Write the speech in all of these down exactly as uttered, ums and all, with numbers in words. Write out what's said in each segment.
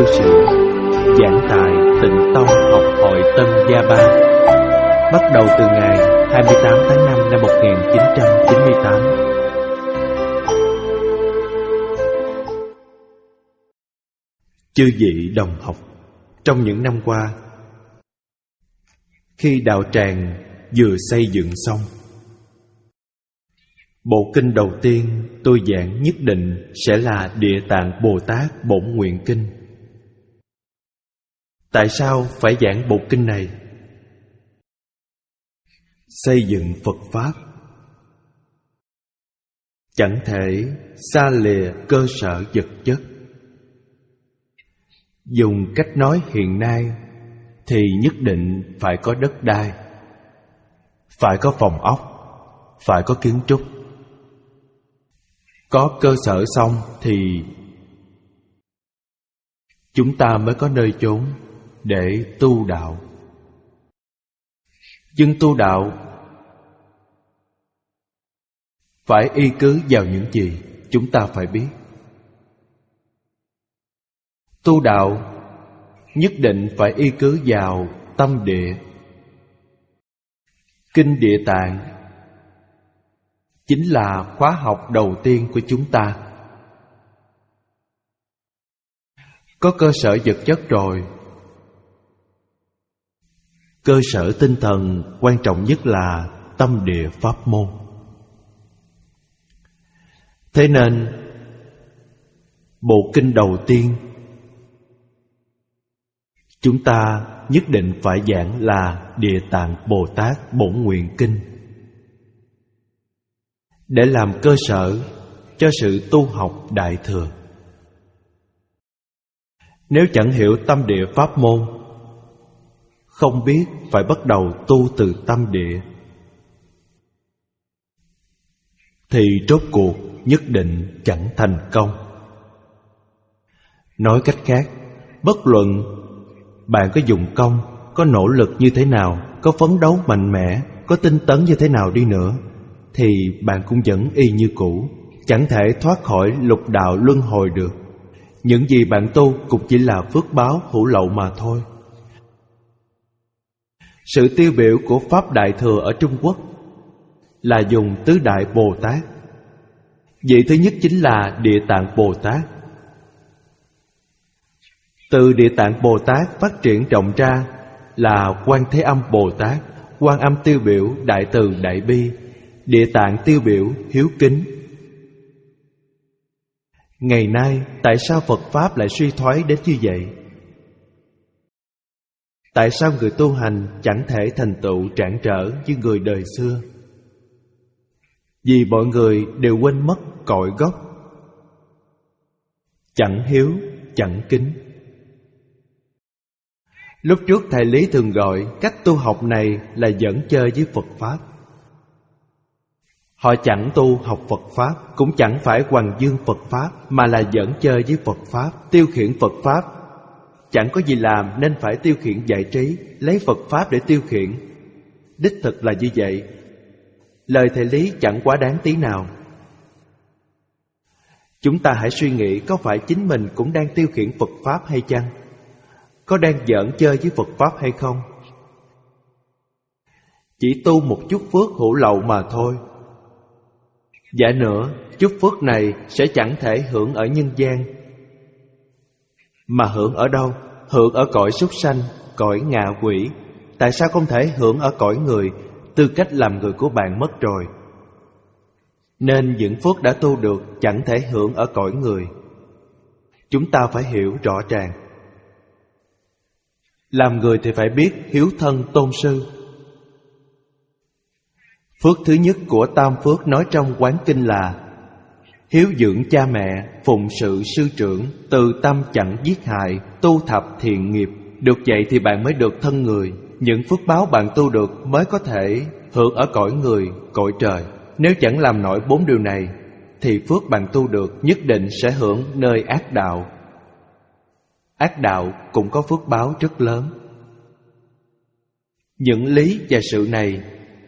Sĩ, giảng tại Tịnh Tông Học Hội Tân Gia Ba, bắt đầu từ ngày hai mươi tám tháng năm năm một nghìn chín trăm chín mươi tám. Chư vị đồng học, trong những năm qua, khi đạo tràng vừa xây dựng xong, bộ kinh đầu tiên tôi giảng nhất định sẽ là Địa Tạng Bồ Tát Bổn Nguyện Kinh. Tại sao phải giảng bộ kinh này? Xây dựng Phật Pháp chẳng thể xa lìa cơ sở vật chất. Dùng cách nói hiện nay thì nhất định phải có đất đai, phải có phòng ốc, phải có kiến trúc. Có cơ sở xong thì chúng ta mới có nơi chốn để tu đạo. Nhưng tu đạo phải y cứ vào những gì chúng ta phải biết. Tu đạo nhất định phải y cứ vào tâm địa. Kinh Địa Tạng chính là khóa học đầu tiên của chúng ta. Có cơ sở vật chất rồi, cơ sở tinh thần quan trọng nhất là tâm địa pháp môn. Thế nên bộ kinh đầu tiên chúng ta nhất định phải giảng là Địa Tạng Bồ Tát Bổn Nguyện Kinh, để làm cơ sở cho sự tu học Đại Thừa. Nếu chẳng hiểu tâm địa pháp môn, không biết phải bắt đầu tu từ tâm địa, thì rốt cuộc nhất định chẳng thành công. Nói cách khác, bất luận bạn có dùng công, có nỗ lực như thế nào, có phấn đấu mạnh mẽ, có tinh tấn như thế nào đi nữa, thì bạn cũng vẫn y như cũ, chẳng thể thoát khỏi lục đạo luân hồi được. Những gì bạn tu cũng chỉ là phước báo hữu lậu mà thôi. Sự tiêu biểu của Pháp Đại Thừa ở Trung Quốc là dùng tứ đại Bồ Tát. Vị thứ nhất chính là Địa Tạng Bồ Tát. Từ Địa Tạng Bồ Tát phát triển rộng ra là Quan Thế Âm Bồ Tát. Quan Âm tiêu biểu đại từ đại bi, Địa Tạng tiêu biểu hiếu kính. Ngày nay tại sao Phật Pháp lại suy thoái đến như vậy? Tại sao người tu hành chẳng thể thành tựu trảng trở như người đời xưa? Vì mọi người đều quên mất cội gốc, chẳng hiếu, chẳng kính. Lúc trước thầy Lý thường gọi cách tu học này là giỡn chơi với Phật Pháp. Họ chẳng tu học Phật Pháp, cũng chẳng phải hoằng dương Phật Pháp, mà là giỡn chơi với Phật Pháp, tiêu khiển Phật Pháp. Chẳng có gì làm nên phải tiêu khiển giải trí, lấy Phật Pháp để tiêu khiển. Đích thực là như vậy. Lời thầy Lý chẳng quá đáng tí nào. Chúng ta hãy suy nghĩ, có phải chính mình cũng đang tiêu khiển Phật Pháp hay chăng? Có đang giỡn chơi với Phật Pháp hay không? Chỉ tu một chút phước hữu lậu mà thôi. Dạ nữa, chút phước này sẽ chẳng thể hưởng ở nhân gian, mà hưởng ở đâu? Hưởng ở cõi súc sanh, cõi ngạ quỷ. Tại sao không thể hưởng ở cõi người? Tư cách làm người của bạn mất rồi. Nên những phước đã tu được chẳng thể hưởng ở cõi người. Chúng ta phải hiểu rõ ràng. Làm người thì phải biết hiếu thân tôn sư. Phước thứ nhất của tam phước nói trong Quán Kinh là hiếu dưỡng cha mẹ, phụng sự sư trưởng, từ tâm chẳng giết hại, tu thập thiện nghiệp. Được vậy thì bạn mới được thân người. Những phước báo bạn tu được mới có thể hưởng ở cõi người, cõi trời. Nếu chẳng làm nổi bốn điều này, thì phước bạn tu được nhất định sẽ hưởng nơi ác đạo. Ác đạo cũng có phước báo rất lớn. Những lý và sự này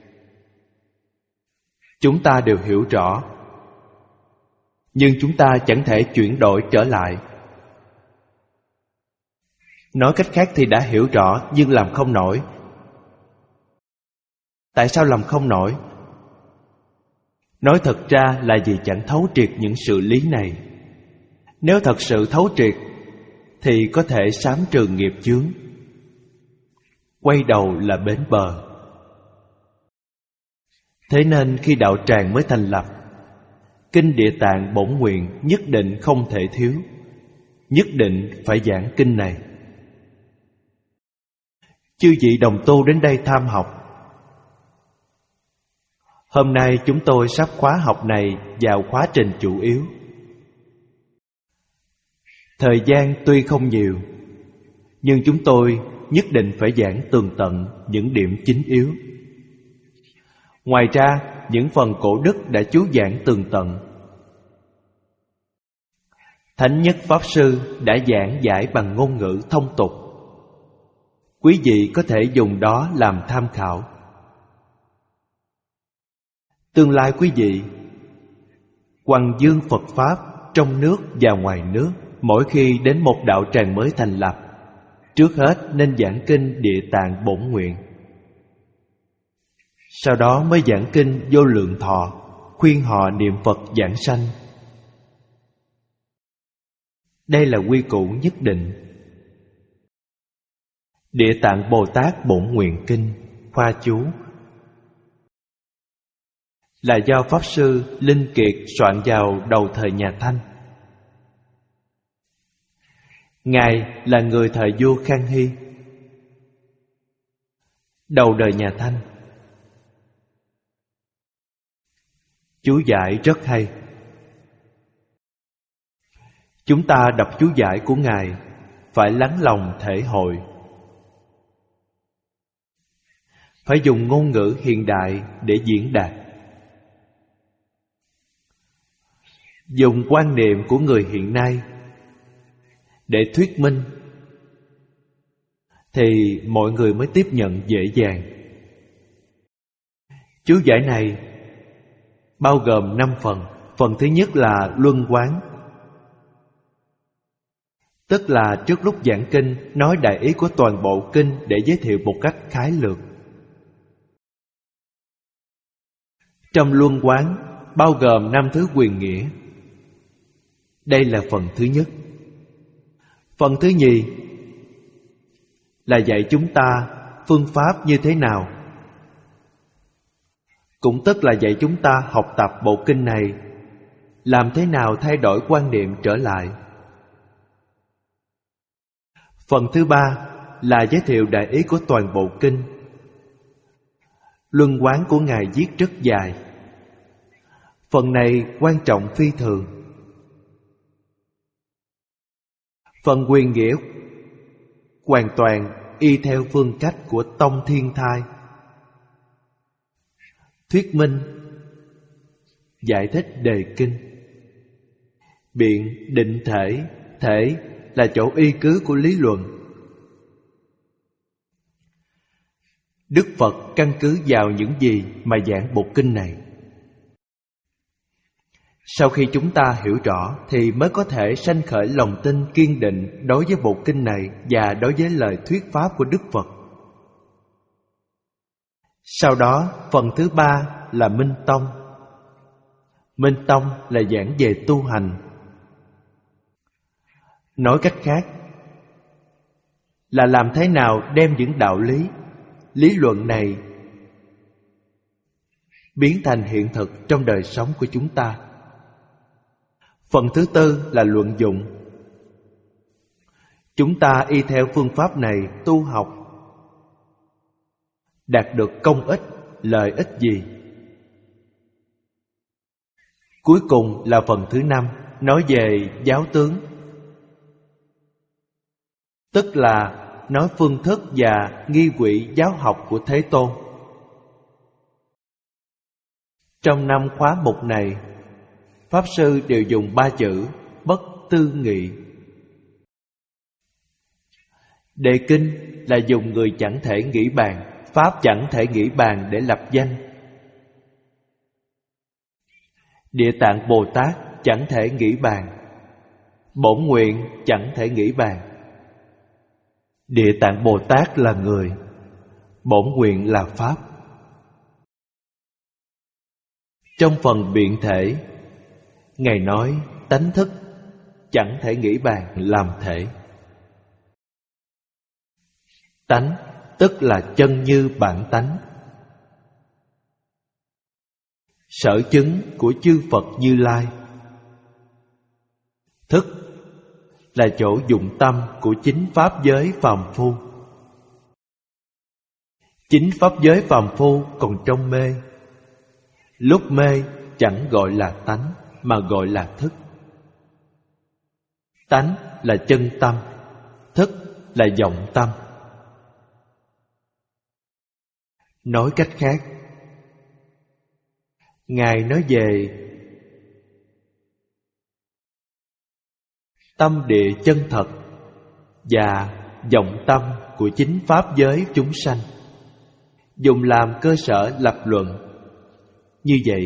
chúng ta đều hiểu rõ, nhưng chúng ta chẳng thể chuyển đổi trở lại. Nói cách khác thì đã hiểu rõ nhưng làm không nổi. Tại sao làm không nổi? Nói thật ra là vì chẳng thấu triệt những sự lý này. Nếu thật sự thấu triệt thì có thể sám trừ nghiệp chướng, quay đầu là bến bờ. Thế nên khi đạo tràng mới thành lập, Kinh Địa Tạng Bổn Nguyện nhất định không thể thiếu, nhất định phải giảng kinh này. Chư vị đồng tu đến đây tham học. Hôm nay chúng tôi sắp khóa học này vào khóa trình chủ yếu. Thời gian tuy không nhiều, nhưng chúng tôi nhất định phải giảng tường tận những điểm chính yếu. Ngoài ra, những phần cổ đức đã chú giảng tường tận. Thánh Nhất Pháp Sư đã giảng giải bằng ngôn ngữ thông tục. Quý vị có thể dùng đó làm tham khảo. Tương lai quý vị hoằng dương Phật Pháp trong nước và ngoài nước, mỗi khi đến một đạo tràng mới thành lập, trước hết nên giảng kinh Địa Tạng Bổn Nguyện. Sau đó mới giảng kinh Vô Lượng Thọ, khuyên họ niệm Phật giảng sanh. Đây là quy củ nhất định. Địa Tạng Bồ Tát Bổn Nguyện Kinh, khoa chú, là do Pháp Sư Linh Kiệt soạn vào đầu thời nhà Thanh. Ngài là người thời vua Khang Hy, đầu đời nhà Thanh. Chú giải rất hay. Chúng ta đọc chú giải của Ngài phải lắng lòng thể hội, phải dùng ngôn ngữ hiện đại để diễn đạt, dùng quan niệm của người hiện nay để thuyết minh, thì mọi người mới tiếp nhận dễ dàng. Chú giải này bao gồm năm phần. Phần thứ nhất là luân quán, tức là trước lúc giảng kinh nói đại ý của toàn bộ kinh để giới thiệu một cách khái lược. Trong luân quán bao gồm năm thứ quyền nghĩa. Đây là phần thứ nhất. Phần thứ nhì là dạy chúng ta phương pháp như thế nào, cũng tức là dạy chúng ta học tập bộ kinh này, làm thế nào thay đổi quan niệm trở lại. Phần thứ ba là giới thiệu đại ý của toàn bộ kinh. Luân quán của Ngài viết rất dài. Phần này quan trọng phi thường. Phần quyền nghĩa hoàn toàn y theo phương cách của Tông Thiên Thai. Thuyết minh, giải thích đề kinh. Biện, định thể, thể là chỗ y cứ của lý luận. Đức Phật căn cứ vào những gì mà giảng bộ kinh này. Sau khi chúng ta hiểu rõ thì mới có thể sanh khởi lòng tin kiên định đối với bộ kinh này và đối với lời thuyết pháp của Đức Phật. Sau đó, phần thứ ba là Minh Tông. Minh Tông là giảng về tu hành. Nói cách khác là làm thế nào đem những đạo lý, lý luận này biến thành hiện thực trong đời sống của chúng ta. Phần thứ tư là luận dụng. Chúng ta y theo phương pháp này tu học, đạt được công ích, lợi ích gì? Cuối cùng là phần thứ năm, nói về giáo tướng, tức là nói phương thức và nghi quỹ giáo học của Thế Tôn. Trong năm khóa mục này, Pháp Sư đều dùng ba chữ bất tư nghị. Đề kinh là dùng người chẳng thể nghĩ bàn, pháp chẳng thể nghĩ bàn để lập danh. Địa Tạng Bồ Tát chẳng thể nghĩ bàn, bổn nguyện chẳng thể nghĩ bàn. Địa Tạng Bồ Tát là người, bổn nguyện là pháp. Trong phần biện thể, Ngài nói tánh thức chẳng thể nghĩ bàn làm thể. Tánh tức là chân như bản tánh, sở chứng của chư Phật Như Lai. Thức là chỗ dụng tâm của chính pháp giới phàm phu. Chính pháp giới phàm phu còn trong mê. Lúc mê chẳng gọi là tánh mà gọi là thức. Tánh là chân tâm, thức là vọng tâm. Nói cách khác, Ngài nói về tâm địa chân thật và vọng tâm của chính pháp giới chúng sanh, dùng làm cơ sở lập luận. Như vậy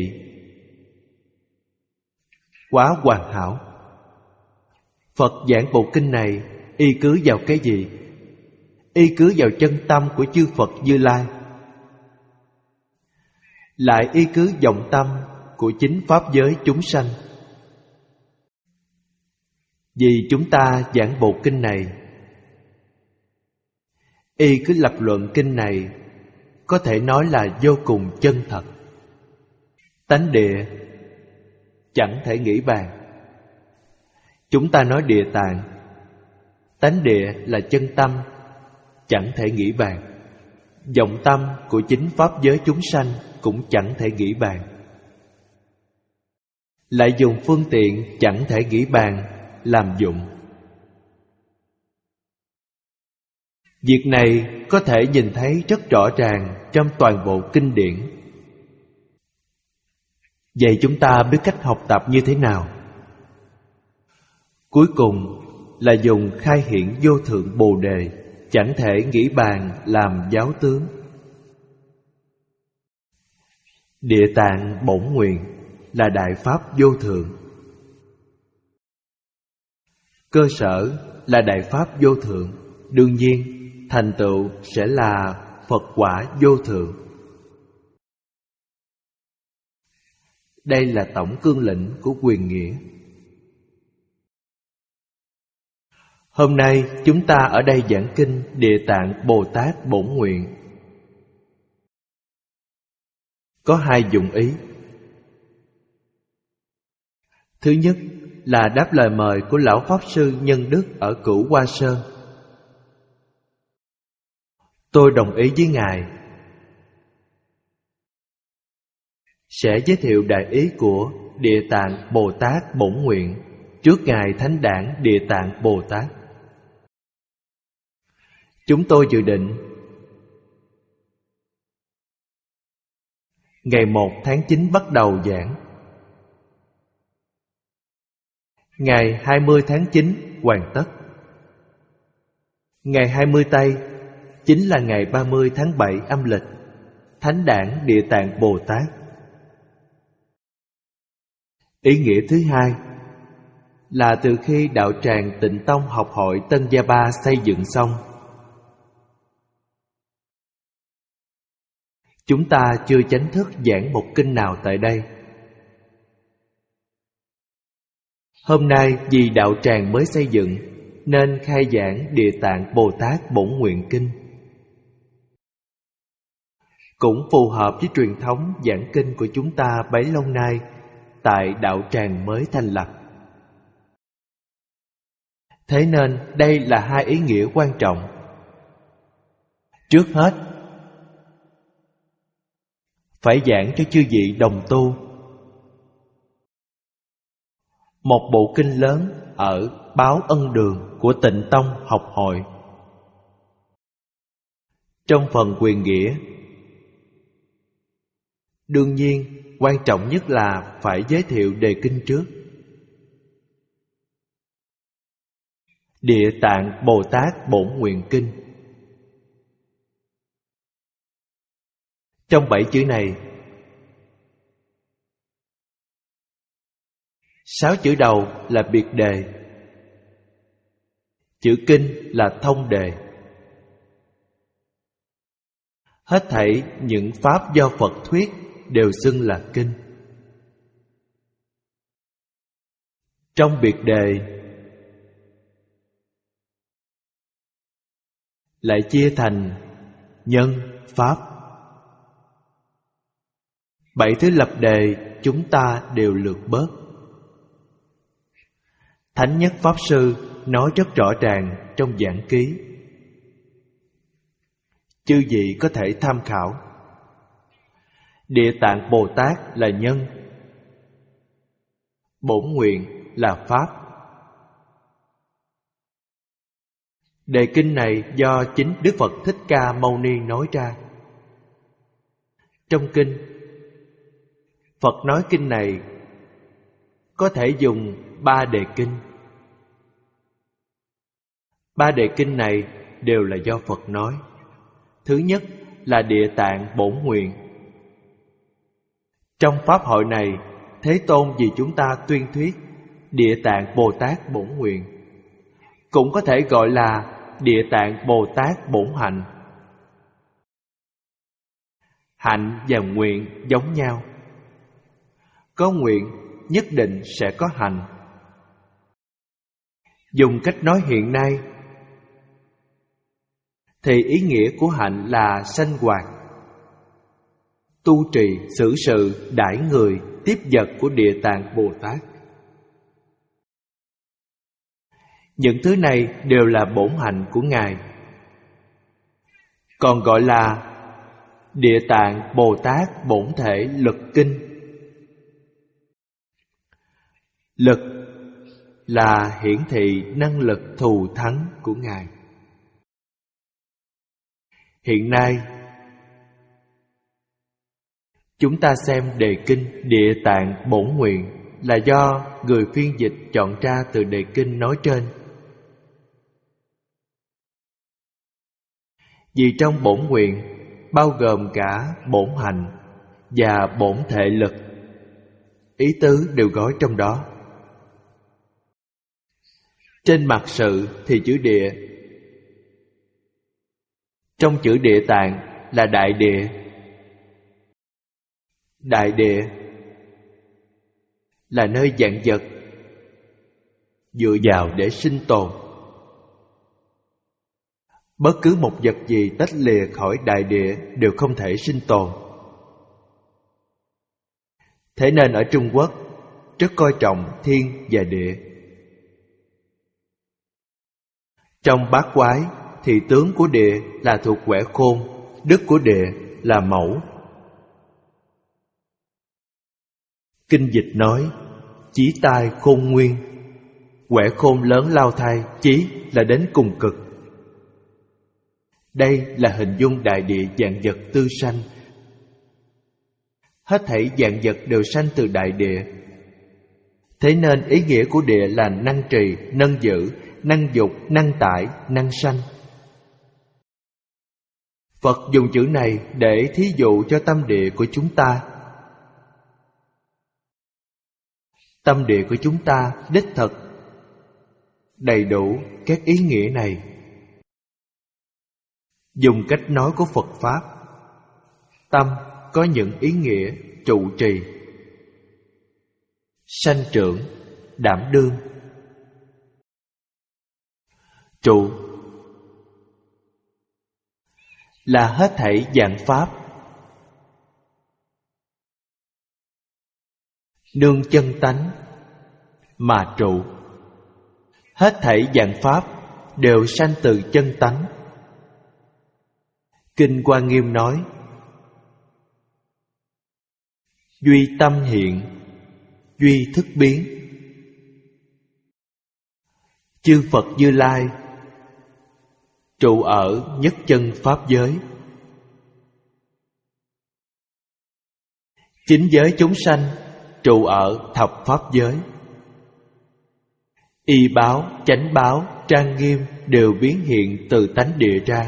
quá hoàn hảo. Phật giảng bộ kinh này y cứ vào cái gì? Y cứ vào chân tâm của chư Phật Như Lai, lại y cứ vọng tâm của chính pháp giới chúng sanh. Vì chúng ta giảng bộ kinh này, y cứ lập luận kinh này có thể nói là vô cùng chân thật. Tánh địa chẳng thể nghĩ bàn. Chúng ta nói địa tạng, tánh địa là chân tâm, chẳng thể nghĩ bàn. Vọng tâm của chính pháp giới chúng sanh cũng chẳng thể nghĩ bàn. Lại dùng phương tiện chẳng thể nghĩ bàn làm dụng. Việc này có thể nhìn thấy rất rõ ràng trong toàn bộ kinh điển. Vậy chúng ta biết cách học tập như thế nào? Cuối cùng là dùng khai hiển vô thượng Bồ Đề, chẳng thể nghĩ bàn làm giáo tướng. Địa Tạng Bổn Nguyện là đại pháp vô thượng. Cơ sở là đại pháp vô thượng, đương nhiên thành tựu sẽ là Phật quả vô thượng. Đây là tổng cương lĩnh của quyền nghĩa. Hôm nay chúng ta ở đây giảng kinh Địa Tạng Bồ Tát Bổn Nguyện. Có hai dụng ý. Thứ nhất là đáp lời mời của Lão Pháp Sư Nhân Đức ở Cửu Hoa Sơn. Tôi đồng ý với Ngài sẽ giới thiệu đại ý của Địa Tạng Bồ Tát Bổn Nguyện trước Ngài Thánh Đản Địa Tạng Bồ Tát. Chúng tôi dự định ngày một tháng chín bắt đầu giảng, ngày hai mươi tháng chín hoàn tất. Ngày hai mươi Tây chính là ngày ba mươi tháng bảy âm lịch, Thánh Đản Địa Tạng Bồ Tát. Ý nghĩa thứ hai là từ khi đạo tràng Tịnh Tông học hội Tân Gia Ba xây dựng xong, chúng ta chưa chánh thức giảng một kinh nào tại đây. Hôm nay vì đạo tràng mới xây dựng nên khai giảng Địa Tạng Bồ Tát Bổn Nguyện Kinh, cũng phù hợp với truyền thống giảng kinh của chúng ta bấy lâu nay tại đạo tràng mới thành lập. Thế nên đây là hai ý nghĩa quan trọng. Trước hết, phải giảng cho chư vị đồng tu một bộ kinh lớn ở Báo Ân Đường của Tịnh Tông học hội. Trong phần quyền nghĩa, đương nhiên quan trọng nhất là phải giới thiệu đề kinh trước. Địa Tạng Bồ Tát Bổn Nguyện Kinh. Trong bảy chữ này, sáu chữ đầu là biệt đề, chữ kinh là thông đề, Hết thảy những pháp do Phật thuyết đều xưng là kinh. Trong biệt đề lại chia thành nhân, pháp. Bảy thứ lập đề chúng ta đều lược bớt. Thánh Nhất Pháp Sư nói rất rõ ràng trong giảng ký, chư vị có thể tham khảo. Địa Tạng Bồ Tát là nhân, bổn nguyện là pháp. Đề kinh này do chính Đức Phật Thích Ca Mâu Ni nói ra. Trong kinh, Phật nói kinh này có thể dùng ba đề kinh. Ba đề kinh này đều là do Phật nói. Thứ nhất là Địa Tạng Bổn Nguyện. Trong pháp hội này, Thế Tôn vì chúng ta tuyên thuyết Địa Tạng Bồ Tát Bổn Nguyện, cũng có thể gọi là Địa Tạng Bồ Tát Bổn Hạnh. Hạnh và nguyện giống nhau. Có nguyện nhất định sẽ có hạnh. Dùng cách nói hiện nay thì ý nghĩa của hạnh là sanh hoạt, tu trì, xử sự, đãi người, tiếp vật của Địa Tạng Bồ Tát. Những thứ này đều là bổn hạnh của Ngài, còn gọi là Địa Tạng Bồ Tát Bổn Thể Lực Kinh. Lực là hiển thị năng lực thù thắng của Ngài. Hiện nay, chúng ta xem đề kinh Địa Tạng Bổn Nguyện là do người phiên dịch chọn ra từ đề kinh nói trên. Vì trong bổn nguyện bao gồm cả bổn hạnh và bổn thể lực, ý tứ đều gói trong đó. Trên mặt sự thì chữ địa, trong chữ Địa Tạng là đại địa. Đại địa là nơi vạn vật dựa vào để sinh tồn. Bất cứ một vật gì tách lìa khỏi đại địa đều không thể sinh tồn. Thế nên ở Trung Quốc rất coi trọng thiên và địa. Trong bát quái thì tướng của địa là thuộc quẻ khôn, đức của địa là mẫu. Kinh dịch nói chí tai khôn nguyên, quẻ khôn lớn lao thai, chí là đến cùng cực. Đây là hình dung đại địa vạn vật tư sanh. Hết thảy vạn vật đều sanh từ đại địa. Thế nên ý nghĩa của địa là năng trì, nâng giữ, năng dục, năng tải, năng sanh. Phật dùng chữ này để thí dụ cho tâm địa của chúng ta. Tâm địa của chúng ta đích thực đầy đủ các ý nghĩa này. Dùng cách nói của Phật Pháp, tâm có những ý nghĩa trụ trì, sanh trưởng, đảm đương. Trụ là hết thảy vạn pháp, nương chân tánh mà trụ. Hết thảy vạn pháp đều sanh từ chân tánh. Kinh Hoa Nghiêm nói duy tâm hiện, duy thức biến. Chư Phật Như Lai trụ ở nhất chân pháp giới. Chính giới chúng sanh trụ ở thập pháp giới. Y báo, chánh báo, trang nghiêm đều biến hiện từ tánh địa ra.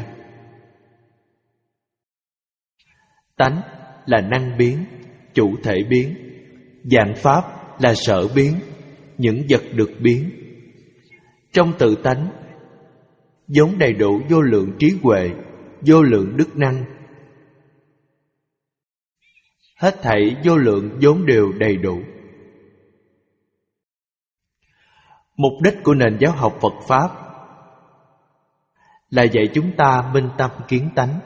Tánh là năng biến, chủ thể biến. Vạn pháp là sở biến, những vật được biến. Trong tự tánh vốn đầy đủ vô lượng trí huệ, vô lượng đức năng, Hết thảy vô lượng vốn đều đầy đủ. Mục đích của nền giáo học Phật Pháp là dạy chúng ta minh tâm kiến tánh.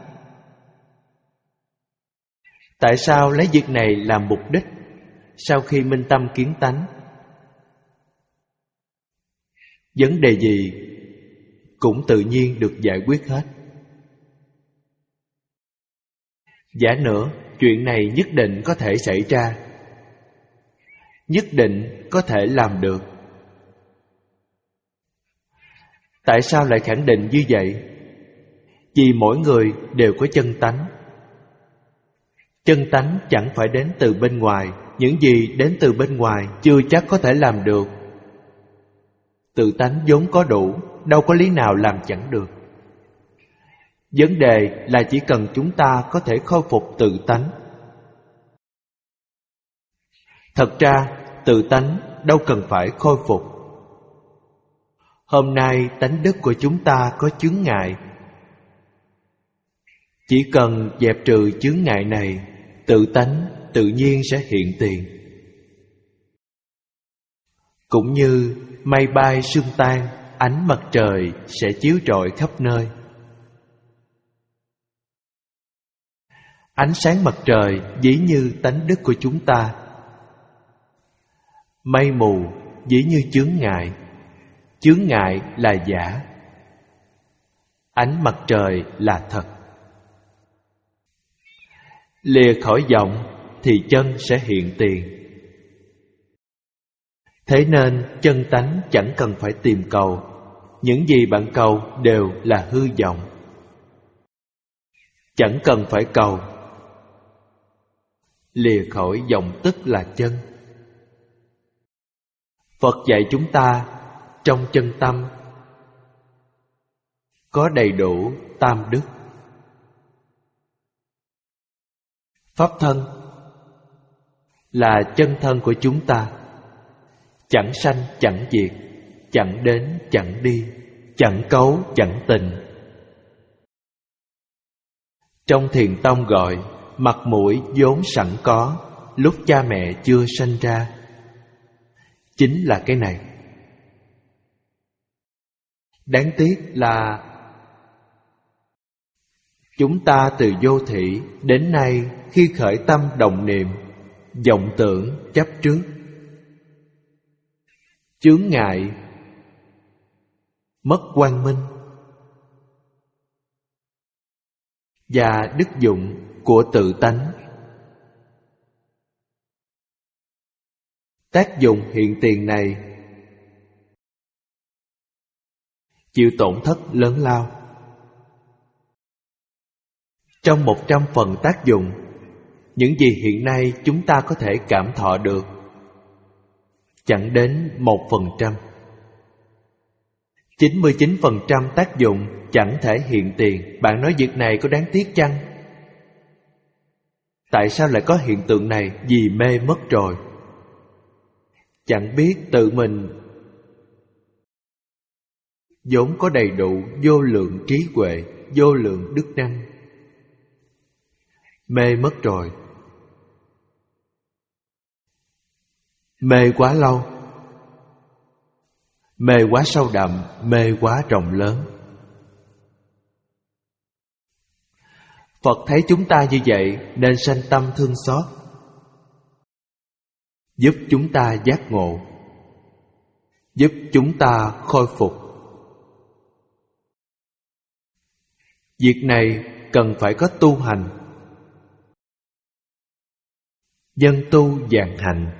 Tại sao lấy việc này làm mục đích? Sau khi minh tâm kiến tánh, vấn đề gì cũng tự nhiên được giải quyết hết. Giả nữa, chuyện này nhất định có thể xảy ra, nhất định có thể làm được. Tại sao lại khẳng định như vậy? Vì mỗi người đều có chân tánh. Chân tánh chẳng phải đến từ bên ngoài. Những gì đến từ bên ngoài chưa chắc có thể làm được. Tự tánh vốn có đủ, đâu có lý nào làm chẳng được. Vấn đề là chỉ cần chúng ta có thể khôi phục tự tánh. Thật ra, tự tánh đâu cần phải khôi phục. Hôm nay tánh đức của chúng ta có chướng ngại. Chỉ cần dẹp trừ chướng ngại này, tự tánh tự nhiên sẽ hiện tiền. Cũng như mây bay sương tan, ánh mặt trời sẽ chiếu rọi khắp nơi. Ánh sáng mặt trời ví như tánh đức của chúng ta. Mây mù ví như chướng ngại. Chướng ngại là giả, ánh mặt trời là thật. Lìa khỏi vọng thì chân sẽ hiện tiền. Thế nên chân tánh chẳng cần phải tìm cầu. Những gì bạn cầu đều là hư vọng. Chẳng cần phải cầu. Lìa khỏi vọng tức là chân. Phật dạy chúng ta trong chân tâm có đầy đủ tam đức. Pháp thân là chân thân của chúng ta, chẳng sanh chẳng diệt, chẳng đến chẳng đi, chẳng cấu chẳng tình. Trong thiền tông gọi mặt mũi vốn sẵn có lúc cha mẹ chưa sanh ra. Chính là cái này. Đáng tiếc là chúng ta từ vô thị đến nay, khi khởi tâm động niệm, vọng tưởng chấp trước, chướng ngại, mất quang minh và đức dụng của tự tánh. Tác dụng hiện tiền này chịu tổn thất lớn lao. Trong một trăm phần tác dụng, những gì hiện nay chúng ta có thể cảm thọ được chẳng đến một phần trăm. Chín mươi chín phần trăm tác dụng chẳng thể hiện tiền. Bạn nói việc này có đáng tiếc chăng? Tại sao lại có hiện tượng này? Vì mê mất rồi. Chẳng biết tự mình vốn có đầy đủ vô lượng trí huệ, vô lượng đức năng. Mê mất rồi. Mê quá lâu, mê quá sâu đậm, mê quá rộng lớn. Phật thấy chúng ta như vậy nên sanh tâm thương xót, giúp chúng ta giác ngộ, giúp chúng ta khôi phục. Việc này cần phải có tu hành. Dân tu vạn hạnh,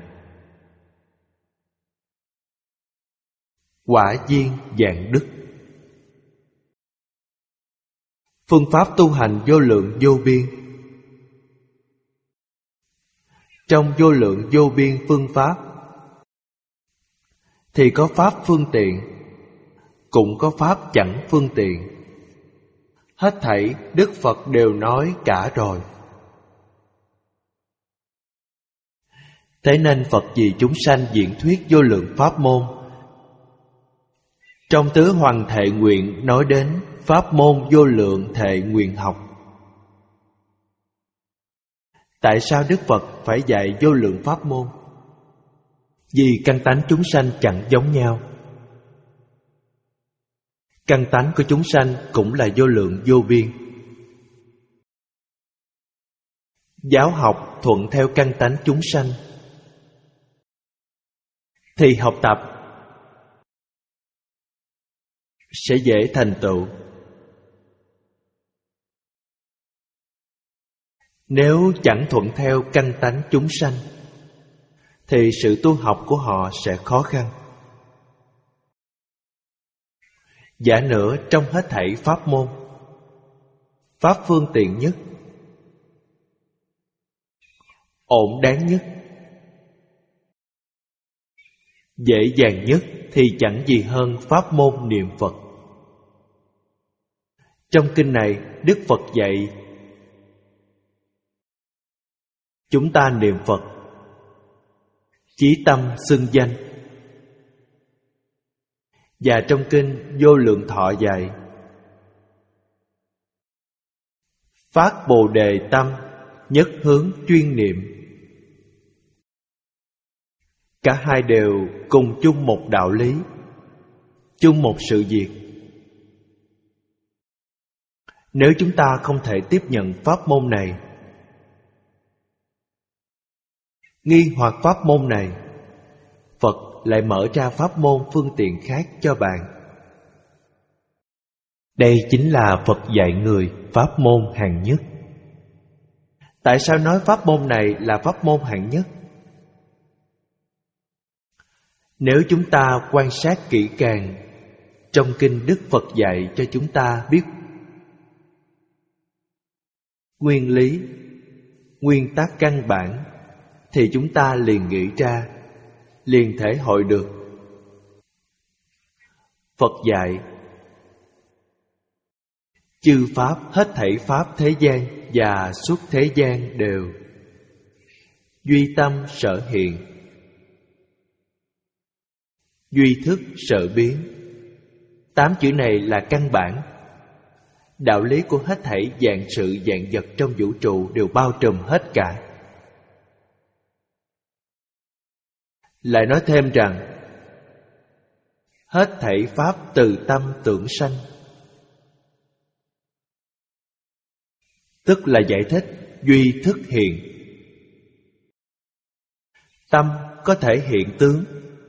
quả viên vạn đức. Phương pháp tu hành vô lượng vô biên. Trong vô lượng vô biên phương pháp thì có pháp phương tiện, cũng có pháp chẳng phương tiện. Hết thảy Đức Phật đều nói cả rồi. Thế nên Phật vì chúng sanh diễn thuyết vô lượng pháp môn. Trong tứ hoằng thệ nguyện nói đến pháp môn vô lượng thệ nguyện học. Tại sao Đức Phật phải dạy vô lượng pháp môn? Vì căn tánh chúng sanh chẳng giống nhau. Căn tánh của chúng sanh cũng là vô lượng vô biên. Giáo học thuận theo căn tánh chúng sanh thì học tập sẽ dễ thành tựu. Nếu chẳng thuận theo căn tánh chúng sanh thì sự tu học của họ sẽ khó khăn. Giả nữa, trong hết thảy pháp môn, pháp phương tiện nhất, ổn đáng nhất, dễ dàng nhất thì chẳng gì hơn pháp môn niệm Phật. Trong kinh này, Đức Phật dạy chúng ta niệm Phật, chí tâm xưng danh. Và trong kinh Vô Lượng Thọ dạy phát Bồ Đề tâm, nhất hướng chuyên niệm. Cả hai đều cùng chung một đạo lý, chung một sự việc. Nếu chúng ta không thể tiếp nhận pháp môn này, nghi hoặc pháp môn này, Phật lại mở ra pháp môn phương tiện khác cho bạn. Đây chính là Phật dạy người pháp môn hạng nhất. Tại sao nói pháp môn này là pháp môn hạng nhất? Nếu chúng ta quan sát kỹ càng, trong kinh Đức Phật dạy cho chúng ta biết nguyên lý, nguyên tắc căn bản, thì chúng ta liền nghĩ ra, liền thể hội được. Phật dạy chư pháp, hết thảy pháp thế gian và suốt thế gian đều duy tâm sở hiện, duy thức sở biến. Tám chữ này là căn bản. Đạo lý của hết thảy vạn sự vạn vật trong vũ trụ đều bao trùm hết cả. Lại nói thêm rằng hết thảy pháp từ tâm tưởng sanh, tức là giải thích duy thức hiện. Tâm có thể hiện tướng.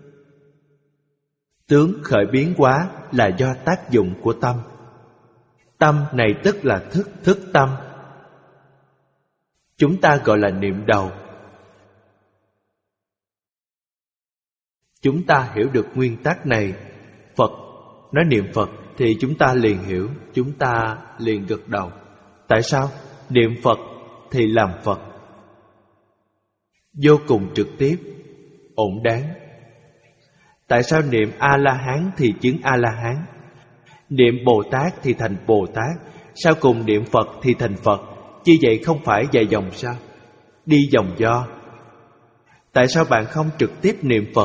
Tướng khởi biến hóa là do tác dụng của tâm. Tâm này tức là thức, thức tâm. Chúng ta gọi là niệm đầu. Chúng ta hiểu được nguyên tắc này, Phật nói niệm Phật thì chúng ta liền hiểu, chúng ta liền gật đầu. Tại sao? Niệm Phật thì làm Phật. Vô cùng trực tiếp, ổn đáng. Tại sao niệm A-la-hán thì chứng A-la-hán? Niệm Bồ Tát thì thành Bồ Tát. Sao cùng niệm Phật thì thành Phật? Chi vậy không phải dài dòng sao? Đi vòng do. Tại sao bạn không trực tiếp niệm Phật?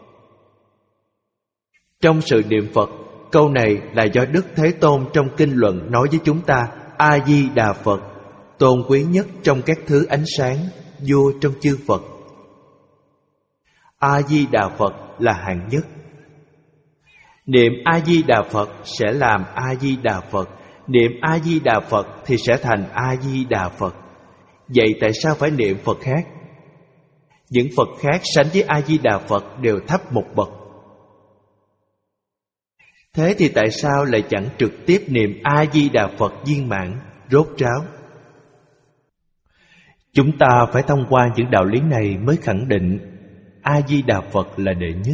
Trong sự niệm Phật, câu này là do Đức Thế Tôn trong kinh luận nói với chúng ta: A-di-đà Phật, tôn quý nhất trong các thứ ánh sáng, vua trong chư Phật. A-di-đà Phật là hạng nhất. Niệm A-di-đà Phật sẽ làm A-di-đà Phật. Niệm A-di-đà Phật thì sẽ thành A-di-đà Phật. Vậy tại sao phải niệm Phật khác? Những Phật khác sánh với A-di-đà Phật đều thấp một bậc. Thế thì tại sao lại chẳng trực tiếp niệm A-di-đà Phật viên mãn, rốt ráo? Chúng ta phải thông qua những đạo lý này mới khẳng định A-di-đà Phật là đệ nhất.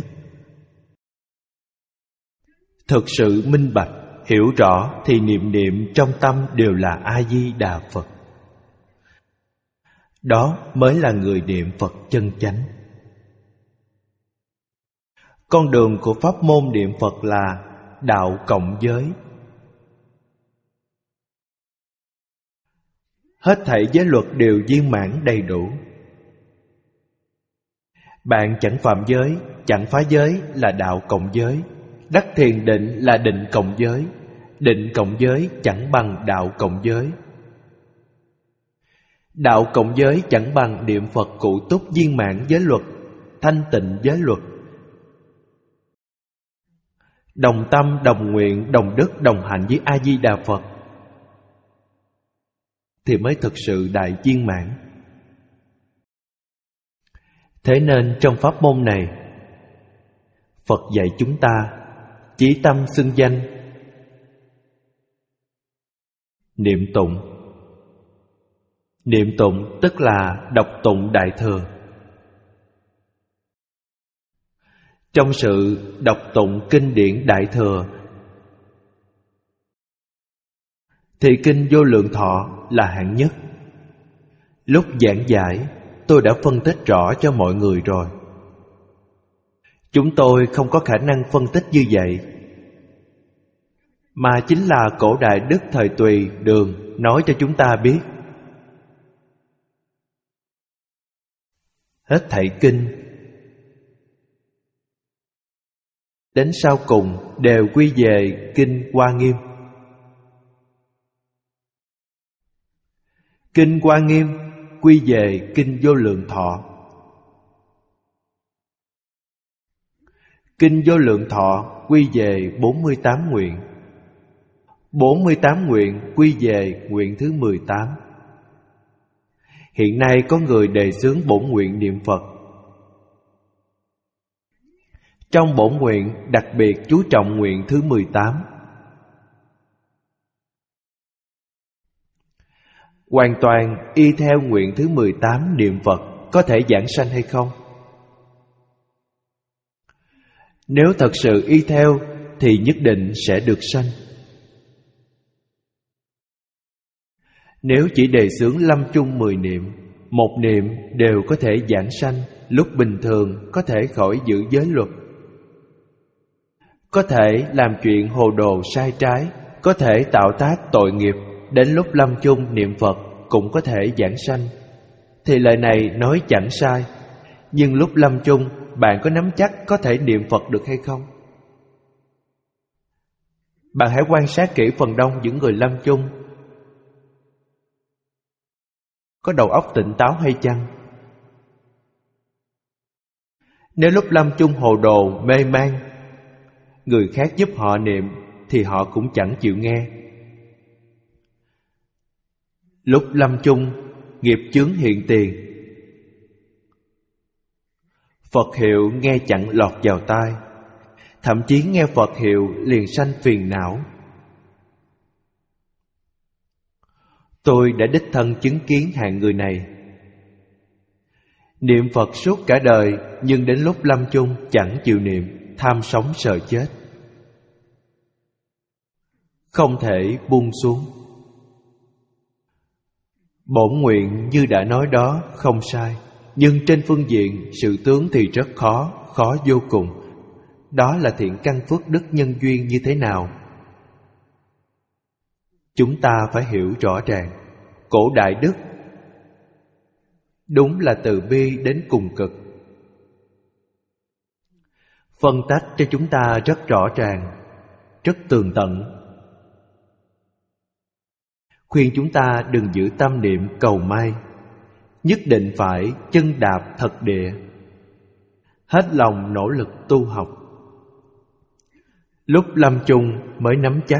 Thực sự minh bạch, hiểu rõ thì niệm niệm trong tâm đều là A-di-đà Phật. Đó mới là người niệm Phật chân chánh. Con đường của pháp môn niệm Phật là đạo cộng giới. Hết thảy giới luật đều viên mãn đầy đủ. Bạn chẳng phạm giới, chẳng phá giới là đạo cộng giới. Đắc thiền định là định cộng giới. Định cộng giới chẳng bằng đạo cộng giới. Đạo cộng giới chẳng bằng niệm Phật cụ túc viên mãn giới luật, thanh tịnh giới luật. Đồng tâm, đồng nguyện, đồng đức, đồng hạnh với A-di-đà Phật thì mới thực sự đại viên mãn. Thế nên trong pháp môn này, Phật dạy chúng ta chí tâm xưng danh, niệm tụng. Niệm tụng tức là đọc tụng Đại Thừa. Trong sự đọc tụng kinh điển Đại Thừa thì kinh Vô Lượng Thọ là hạng nhất. Lúc giảng giải, tôi đã phân tích rõ cho mọi người rồi. Chúng tôi không có khả năng phân tích như vậy, mà chính là cổ đại đức thời Tùy Đường nói cho chúng ta biết. Hết thảy kinh đến sau cùng đều quy về kinh Hoa Nghiêm. Kinh Hoa Nghiêm quy về kinh Vô Lượng Thọ. Kinh Vô Lượng Thọ quy về bốn mươi tám nguyện. bốn mươi tám nguyện quy về nguyện thứ mười tám. Hiện nay có người đề xướng bổn nguyện niệm Phật. Trong bổn nguyện đặc biệt chú trọng nguyện thứ mười tám. Hoàn toàn y theo nguyện thứ mười tám niệm Phật có thể giảng sanh hay không? Nếu thật sự y theo thì nhất định sẽ được sanh. Nếu chỉ đề xướng lâm chung mười niệm, một niệm đều có thể giảng sanh, lúc bình thường có thể khỏi giữ giới luật, có thể làm chuyện hồ đồ sai trái, có thể tạo tác tội nghiệp, đến lúc lâm chung niệm Phật cũng có thể giảng sanh. Thì lời này nói chẳng sai. Nhưng lúc lâm chung, bạn có nắm chắc có thể niệm Phật được hay không? Bạn hãy quan sát kỹ phần đông những người lâm chung có đầu óc tỉnh táo hay chăng? Nếu lúc lâm chung hồ đồ, mê man, người khác giúp họ niệm thì họ cũng chẳng chịu nghe. Lúc lâm chung, nghiệp chướng hiện tiền, Phật hiệu nghe chẳng lọt vào tai, thậm chí nghe Phật hiệu liền sanh phiền não. Tôi đã đích thân chứng kiến hạng người này. Niệm Phật suốt cả đời, nhưng đến lúc lâm chung chẳng chịu niệm, tham sống sợ chết, không thể buông xuống. Bổn nguyện như đã nói đó không sai, nhưng trên phương diện sự tướng thì rất khó, khó vô cùng. Đó là thiện căn phước đức nhân duyên như thế nào? Chúng ta phải hiểu rõ ràng. Cổ đại đức đúng là từ bi đến cùng cực. Phân tách cho chúng ta rất rõ ràng, rất tường tận. Khuyên chúng ta đừng giữ tâm niệm cầu may, nhất định phải chân đạp thật địa, hết lòng nỗ lực tu học. Lúc lâm chung mới nắm chắc.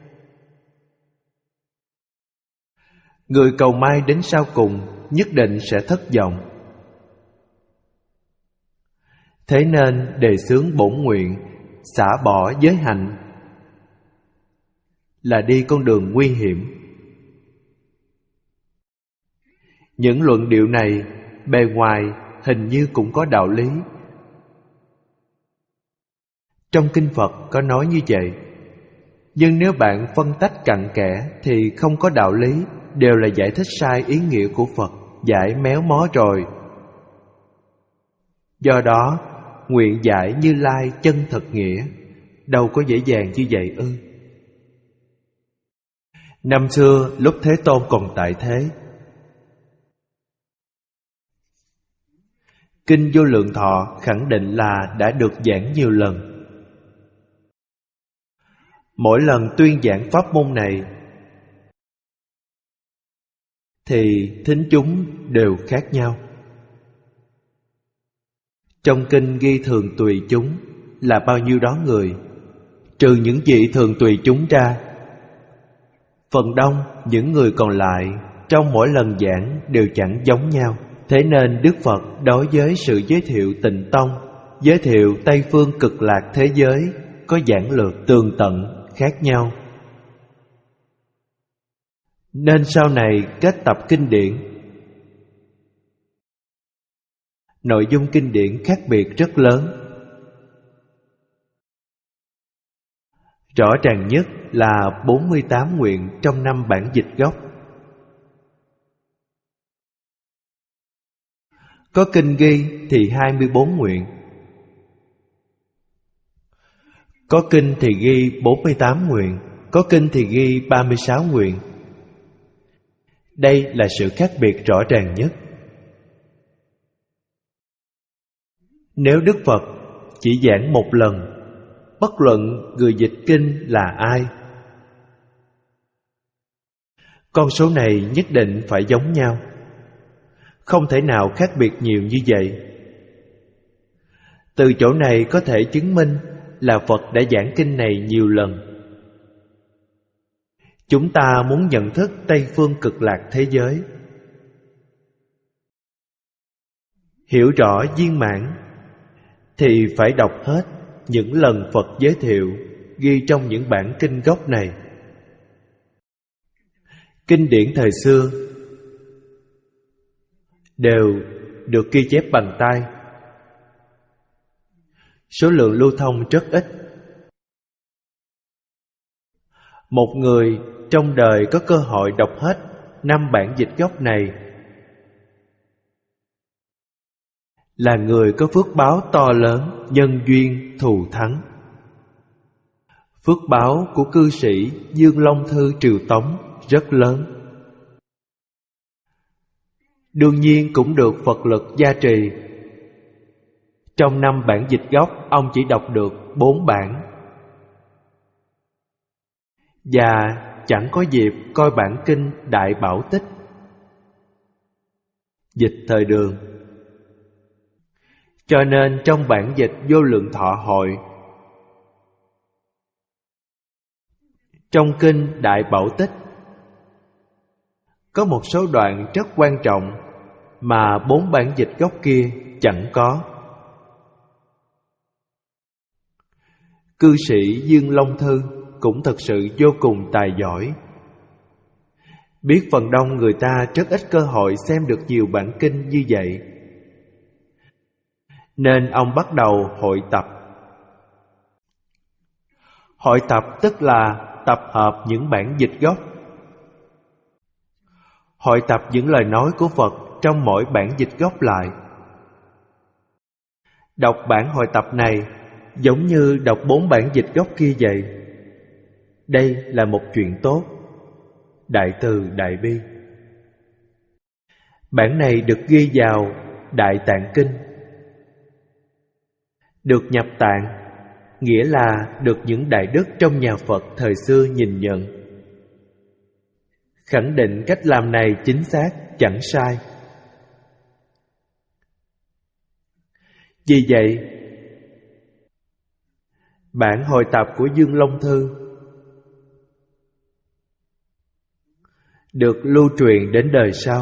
Người cầu may đến sau cùng nhất định sẽ thất vọng. Thế nên đề xướng bổn nguyện, xả bỏ giới hạnh là đi con đường nguy hiểm. Những luận điệu này bề ngoài hình như cũng có đạo lý. Trong kinh Phật có nói như vậy, nhưng nếu bạn phân tách cặn kẽ thì không có đạo lý, đều là giải thích sai ý nghĩa của Phật, giải méo mó rồi. Do đó, nguyện giải Như Lai chân thật nghĩa đâu có dễ dàng như vậy ư? Năm xưa lúc Thế Tôn còn tại thế, Kinh Vô Lượng Thọ khẳng định là đã được giảng nhiều lần. Mỗi lần tuyên giảng pháp môn này thì thính chúng đều khác nhau. Trong kinh ghi thường tùy chúng là bao nhiêu đó người. Trừ những vị thường tùy chúng ra, phần đông những người còn lại trong mỗi lần giảng đều chẳng giống nhau. Thế nên Đức Phật đối với sự giới thiệu Tịnh Tông, giới thiệu Tây Phương Cực Lạc thế giới có giản lược tường tận khác nhau. Nên sau này kết tập kinh điển, nội dung kinh điển khác biệt rất lớn. Rõ ràng nhất là bốn mươi tám nguyện trong năm bản dịch gốc. Có kinh ghi thì hai mươi bốn nguyện, có kinh thì ghi bốn mươi tám nguyện, có kinh thì ghi ba mươi sáu nguyện. Đây là sự khác biệt rõ ràng nhất. Nếu Đức Phật chỉ giảng một lần, bất luận người dịch kinh là ai, con số này nhất định phải giống nhau, không thể nào khác biệt nhiều như vậy. Từ chỗ này có thể chứng minh là Phật đã giảng kinh này nhiều lần. Chúng ta muốn nhận thức Tây Phương Cực Lạc thế giới, hiểu rõ viên mãn, thì phải đọc hết những lần Phật giới thiệu ghi trong những bản kinh gốc này. Kinh điển thời xưa đều được ghi chép bằng tay, số lượng lưu thông rất ít. Một người trong đời có cơ hội đọc hết năm bản dịch gốc này là người có phước báo to lớn, nhân duyên thù thắng. Phước báo của cư sĩ Dương Long Thư Triều Tống rất lớn. Đương nhiên cũng được Phật lực gia trì. Trong năm bản dịch gốc, ông chỉ đọc được bốn bản, và chẳng có dịp coi bản kinh Đại Bảo Tích dịch thời Đường. Cho nên trong bản dịch Vô Lượng Thọ Hội, trong kinh Đại Bảo Tích, có một số đoạn rất quan trọng mà bốn bản dịch gốc kia chẳng có. Cư sĩ Dương Long Thư cũng thật sự vô cùng tài giỏi. Biết phần đông người ta rất ít cơ hội xem được nhiều bản kinh như vậy, nên ông bắt đầu hội tập. Hội tập tức là tập hợp những bản dịch gốc, hội tập những lời nói của Phật trong mỗi bản dịch gốc lại. Đọc bản hội tập này giống như đọc bốn bản dịch gốc kia vậy. Đây là một chuyện tốt, đại từ đại bi. Bản này được ghi vào Đại Tạng Kinh, được nhập tạng, nghĩa là được những đại đức trong nhà Phật thời xưa nhìn nhận, khẳng định cách làm này chính xác, chẳng sai. Vì vậy, bản hội tập của Dương Long Thư được lưu truyền đến đời sau.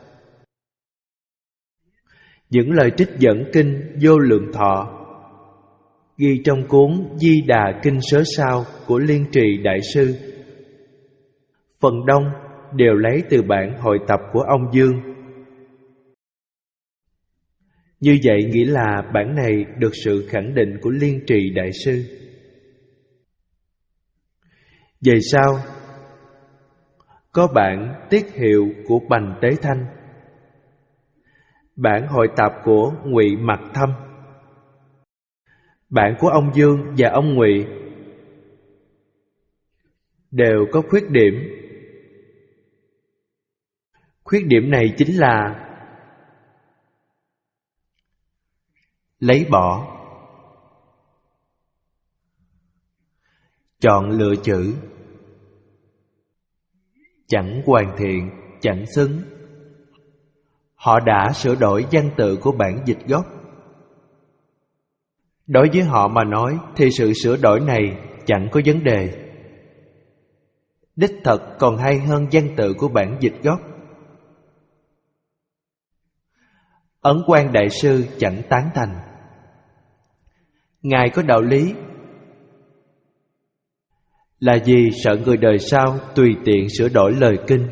Những lời trích dẫn kinh Vô Lượng Thọ ghi trong cuốn Di Đà Kinh Sớ Sao của Liên Trì Đại Sư, phần đông đều lấy từ bản hội tập của ông Dương. Như vậy nghĩa là bản này được sự khẳng định của Liên Trì Đại Sư. Về sau, có bản Tiết Hiệu của Bành Tế Thanh, bản hội tập của Ngụy Mặc Thâm. Bản của ông Dương và ông Ngụy đều có khuyết điểm. Khuyết điểm này chính là lấy bỏ, chọn lựa chữ, chẳng hoàn thiện, chẳng xứng, Họ đã sửa đổi văn tự của bản dịch gốc. Đối với họ mà nói thì sự sửa đổi này chẳng có vấn đề. Đích thật còn hay hơn văn tự của bản dịch gốc. Ấn Quang Đại Sư chẳng tán thành. Ngài có đạo lý là vì sợ người đời sau tùy tiện sửa đổi lời kinh.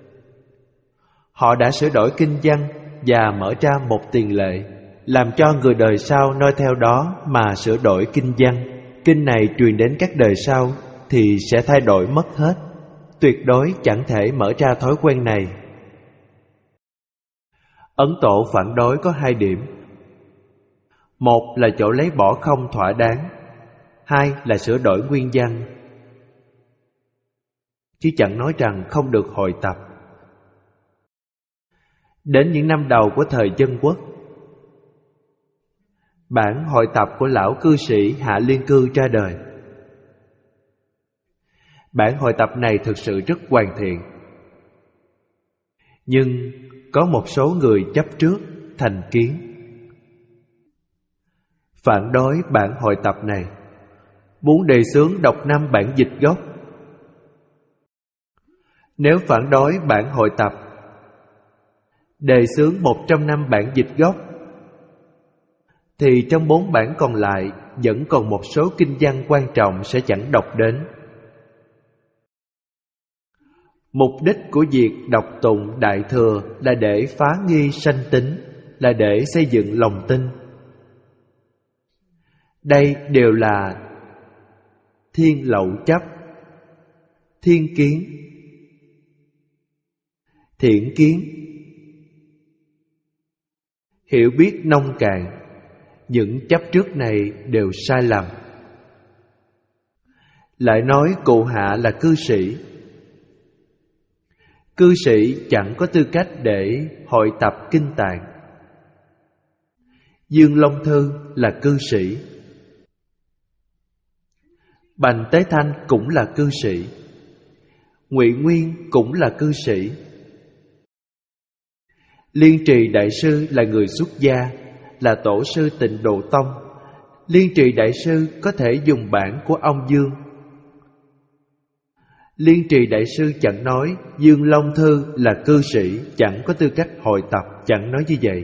Họ đã sửa đổi kinh văn và mở ra một tiền lệ, làm cho người đời sau noi theo đó mà sửa đổi kinh văn. Kinh này truyền đến các đời sau thì sẽ thay đổi mất hết. Tuyệt đối chẳng thể mở ra thói quen này. Ấn Tổ phản đối có hai điểm. Một là chỗ lấy bỏ không thỏa đáng, hai là sửa đổi nguyên văn, chứ chẳng nói rằng không được hội tập. Đến những năm đầu của thời Dân Quốc, bản hội tập của lão cư sĩ Hạ Liên Cư ra đời. Bản hội tập này thực sự rất hoàn thiện, nhưng có một số người chấp trước thành kiến, phản đối bản hội tập này, muốn đề xướng đọc năm bản dịch gốc. Nếu phản đối bản hội tập, đề xướng một trăm năm bản dịch gốc, thì trong bốn bản còn lại vẫn còn một số kinh văn quan trọng sẽ chẳng đọc đến. Mục đích của việc đọc tụng Đại Thừa là để phá nghi sanh tính, là để xây dựng lòng tin. Đây đều là thiên lậu chấp, thiên kiến, thiện kiến, hiểu biết nông cạn. Những chấp trước này đều sai lầm. Lại nói cụ Hạ là cư sĩ. Cư sĩ chẳng có tư cách để hội tập kinh tạng. Dương Long Thư là cư sĩ. Bành Tế Thanh cũng là cư sĩ. Ngụy Nguyên cũng là cư sĩ. Liên Trì Đại Sư là người xuất gia, là tổ sư Tịnh Độ Tông. Liên Trì Đại Sư có thể dùng bản của ông Dương. Liên Trì Đại Sư chẳng nói Dương Long Thư là cư sĩ, chẳng có tư cách hội tập, chẳng nói như vậy.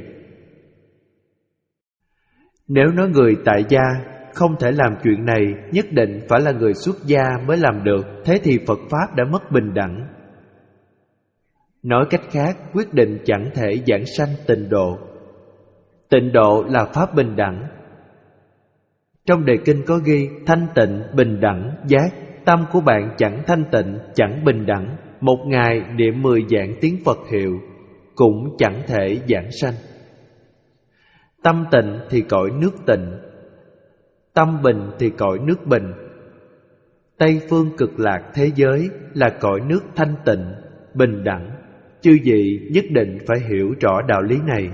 Nếu nói người tại gia không thể làm chuyện này, nhất định phải là người xuất gia mới làm được, thế thì Phật Pháp đã mất bình đẳng. Nói cách khác, quyết định chẳng thể giảng sanh tịnh độ. Tịnh độ là Pháp bình đẳng. Trong đề kinh có ghi thanh tịnh, bình đẳng, giác. Tâm của bạn chẳng thanh tịnh, chẳng bình đẳng, một ngày niệm mười vạn tiếng Phật hiệu cũng chẳng thể giảng sanh. Tâm tịnh thì cõi nước tịnh, tâm bình thì cõi nước bình. Tây phương cực lạc thế giới là cõi nước thanh tịnh, bình đẳng. Chư vị nhất định phải hiểu rõ đạo lý này.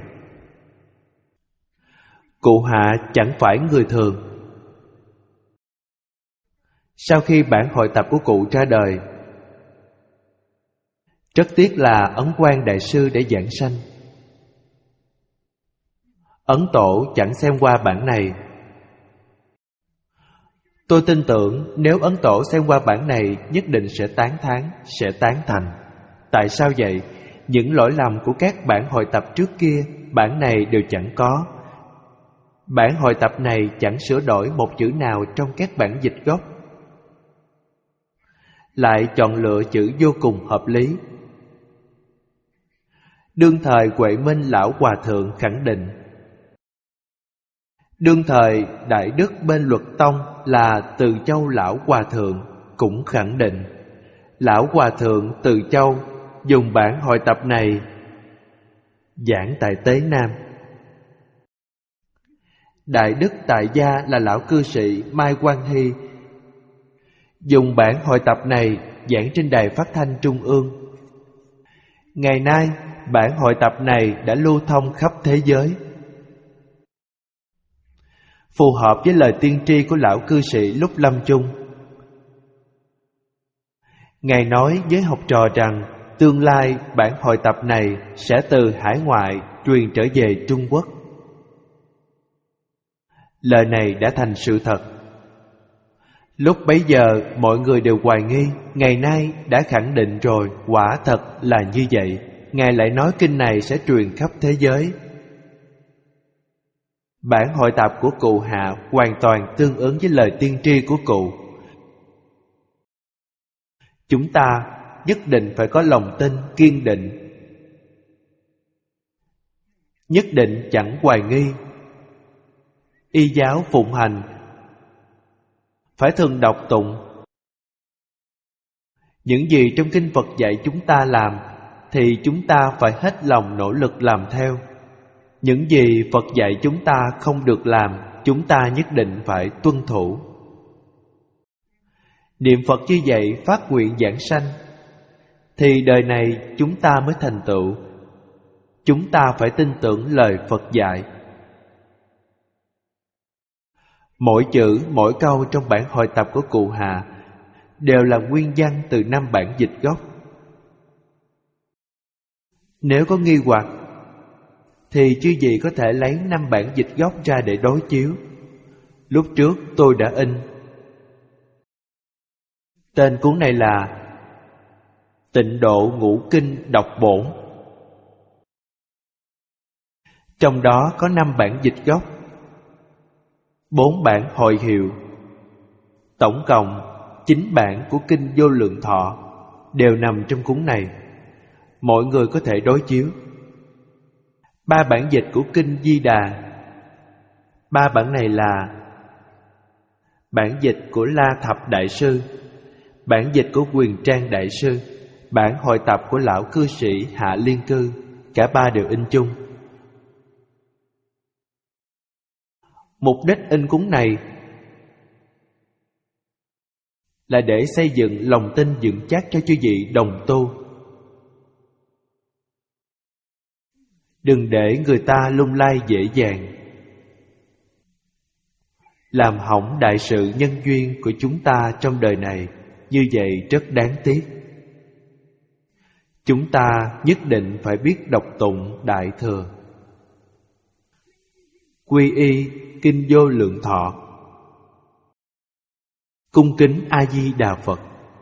Cụ Hạ chẳng phải người thường. Sau khi bản hội tập của cụ ra đời, rất tiếc là Ấn Quang Đại Sư để giảng sanh. Ấn Tổ chẳng xem qua bản này. Tôi tin tưởng nếu Ấn Tổ xem qua bản này, nhất định sẽ tán thán, sẽ tán thành. Tại sao vậy? Những lỗi lầm của các bản hội tập trước kia, bản này đều chẳng có. Bản hội tập này chẳng sửa đổi một chữ nào trong các bản dịch gốc, lại chọn lựa chữ vô cùng hợp lý. Đương thời Huệ Minh Lão Hòa Thượng khẳng định, đương thời Đại Đức bên Luật Tông là Từ Châu Lão Hòa Thượng cũng khẳng định. Lão Hòa Thượng Từ Châu dùng bản hội tập này giảng tại Tế Nam. Đại Đức tại gia là lão cư sĩ Mai Quang Hy dùng bản hội tập này giảng trên đài phát thanh trung ương. Ngày nay, bản hội tập này đã lưu thông khắp thế giới. Phù hợp với lời tiên tri của lão cư sĩ lúc lâm chung. Ngài nói với học trò rằng tương lai bản hội tập này sẽ từ hải ngoại truyền trở về Trung Quốc. Lời này đã thành sự thật. Lúc bấy giờ mọi người đều hoài nghi, ngày nay đã khẳng định rồi, quả thật là như vậy. Ngài lại nói kinh này sẽ truyền khắp thế giới. Bản hội tập của cụ Hạ hoàn toàn tương ứng với lời tiên tri của cụ. Chúng ta nhất định phải có lòng tin kiên định, nhất định chẳng hoài nghi, y giáo phụng hành, phải thường đọc tụng. Những gì trong kinh Phật dạy chúng ta làm thì chúng ta phải hết lòng nỗ lực làm theo. Những gì Phật dạy chúng ta không được làm, chúng ta nhất định phải tuân thủ. Niệm Phật như vậy phát nguyện giảng sanh, thì đời này chúng ta mới thành tựu. Chúng ta phải tin tưởng lời Phật dạy. Mỗi chữ, mỗi câu trong bản hội tập của cụ Hà đều là nguyên văn từ năm bản dịch gốc. Nếu có nghi hoặc thì chư vị có thể lấy năm bản dịch gốc ra để đối chiếu. Lúc trước tôi đã in. Tên cuốn này là Tịnh Độ Ngũ Kinh Đọc Bổn. Trong đó có năm bản dịch gốc, bốn bản hội hiệu, tổng cộng chín bản của Kinh Vô Lượng Thọ đều nằm trong cuốn này. Mọi người có thể đối chiếu. Ba bản dịch của Kinh Di Đà. Ba bản này là bản dịch của La Thập Đại Sư, bản dịch của Quyền Trang Đại Sư, bản hội tập của lão cư sĩ Hạ Liên Cư. Cả ba đều in chung. Mục đích in cuốn này là để xây dựng lòng tin vững chắc cho chư vị đồng tu. Đừng để người ta lung lay dễ dàng, làm hỏng đại sự nhân duyên của chúng ta trong đời này. Như vậy rất đáng tiếc. Chúng ta nhất định phải biết đọc tụng Đại Thừa, quy y Kinh Vô Lượng Thọ, cung kính A Di Đà Phật,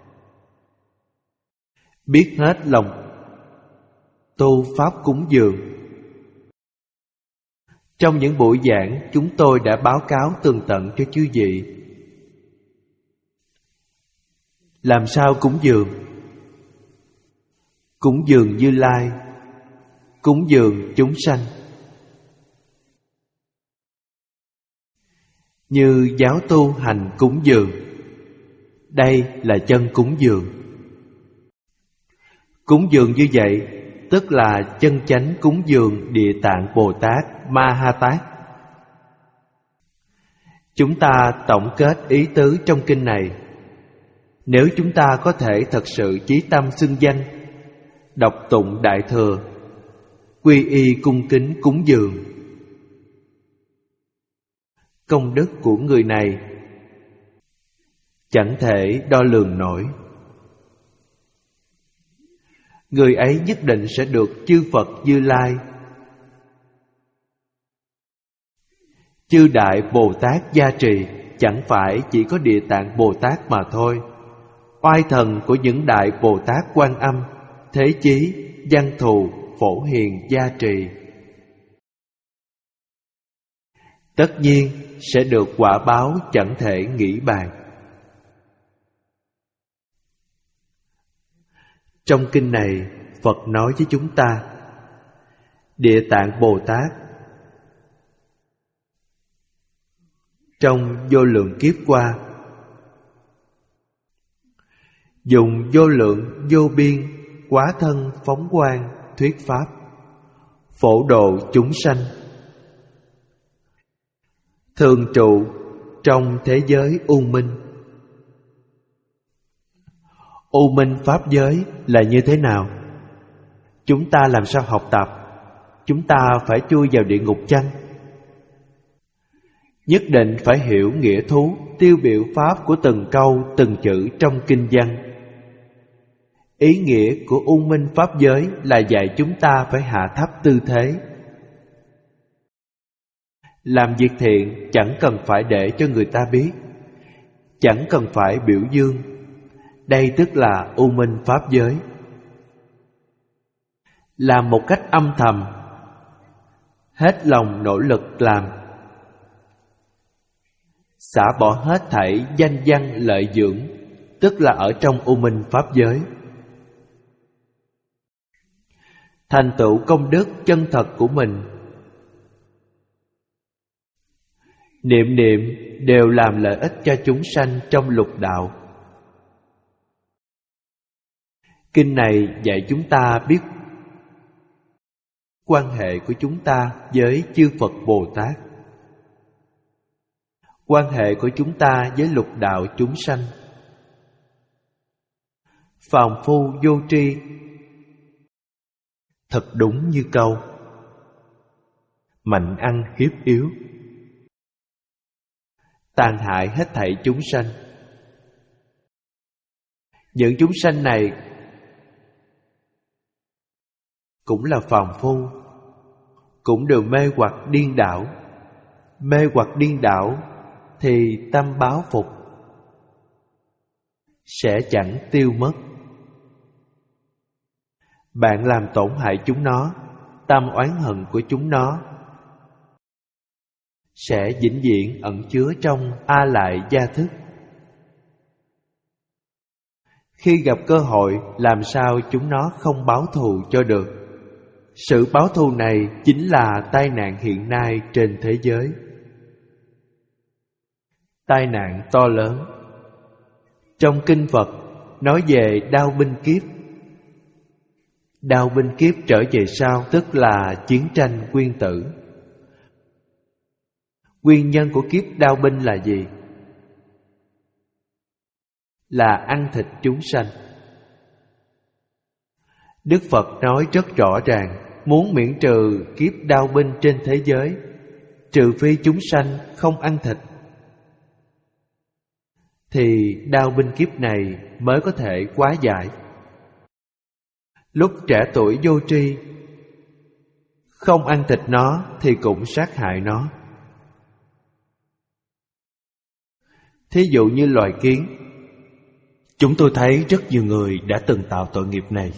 biết hết lòng tu pháp cúng dường. Trong những buổi giảng, chúng tôi đã báo cáo tường tận cho chư vị làm sao cúng dường. Cúng dường Như Lai, cúng dường chúng sanh. Như giáo tu hành cúng dường, đây là chân cúng dường. Cúng dường như vậy tức là chân chánh cúng dường Địa Tạng Bồ Tát Ma Ha Tát. Chúng ta tổng kết ý tứ trong kinh này. Nếu chúng ta có thể thật sự chí tâm xưng danh, đọc tụng Đại Thừa, quy y cung kính cúng dường, công đức của người này chẳng thể đo lường nổi. Người ấy nhất định sẽ được chư Phật Như Lai, chư Đại Bồ Tát gia trì. Chẳng phải chỉ có Địa Tạng Bồ Tát mà thôi. Oai thần của những Đại Bồ Tát Quan Âm, Thế Chí, Văn Thù, Phổ Hiền gia trì. Tất nhiên sẽ được quả báo chẳng thể nghĩ bàn. Trong kinh này, Phật nói với chúng ta, Địa Tạng Bồ Tát trong vô lượng kiếp qua dùng vô lượng vô biên quá thân phóng quang thuyết pháp, phổ độ chúng sanh, thường trụ trong thế giới u minh. U minh pháp giới là như thế nào? Chúng ta làm sao học tập? Chúng ta phải chui vào địa ngục chăng? Nhất định phải hiểu nghĩa thú, tiêu biểu pháp của từng câu, từng chữ trong kinh văn. Ý nghĩa của U Minh Pháp giới là dạy chúng ta phải hạ thấp tư thế. Làm việc thiện chẳng cần phải để cho người ta biết, chẳng cần phải biểu dương. Đây tức là U Minh Pháp giới. Làm một cách âm thầm, hết lòng nỗ lực làm, xả bỏ hết thảy danh văn lợi dưỡng, tức là ở trong U Minh Pháp giới. Thành tựu công đức chân thật của mình. Niệm niệm đều làm lợi ích cho chúng sanh trong lục đạo. Kinh này dạy chúng ta biết quan hệ của chúng ta với chư Phật Bồ Tát, quan hệ của chúng ta với lục đạo chúng sanh. Phàm phu vô tri, thật đúng như câu mạnh ăn hiếp yếu, tàn hại hết thảy chúng sanh. Những chúng sanh này cũng là phàm phu, cũng đều mê hoặc điên đảo. Mê hoặc điên đảo thì tâm báo phục sẽ chẳng tiêu mất. Bạn làm tổn hại chúng nó, tâm oán hận của chúng nó sẽ vĩnh viễn ẩn chứa trong a lại gia thức. Khi gặp cơ hội, làm sao chúng nó không báo thù cho được? Sự báo thù này chính là tai nạn hiện nay trên thế giới. Tai nạn to lớn. Trong kinh Phật nói về đao binh kiếp. Đao binh kiếp trở về sau tức là chiến tranh quyên tử. Nguyên nhân của kiếp đao binh là gì? Là ăn thịt chúng sanh. Đức Phật nói rất rõ ràng, muốn miễn trừ kiếp đao binh trên thế giới, trừ phi chúng sanh không ăn thịt, thì đao binh kiếp này mới có thể hóa giải. Lúc trẻ tuổi vô tri, không ăn thịt nó thì cũng sát hại nó. Thí dụ như loài kiến, chúng tôi thấy rất nhiều người đã từng tạo tội nghiệp này.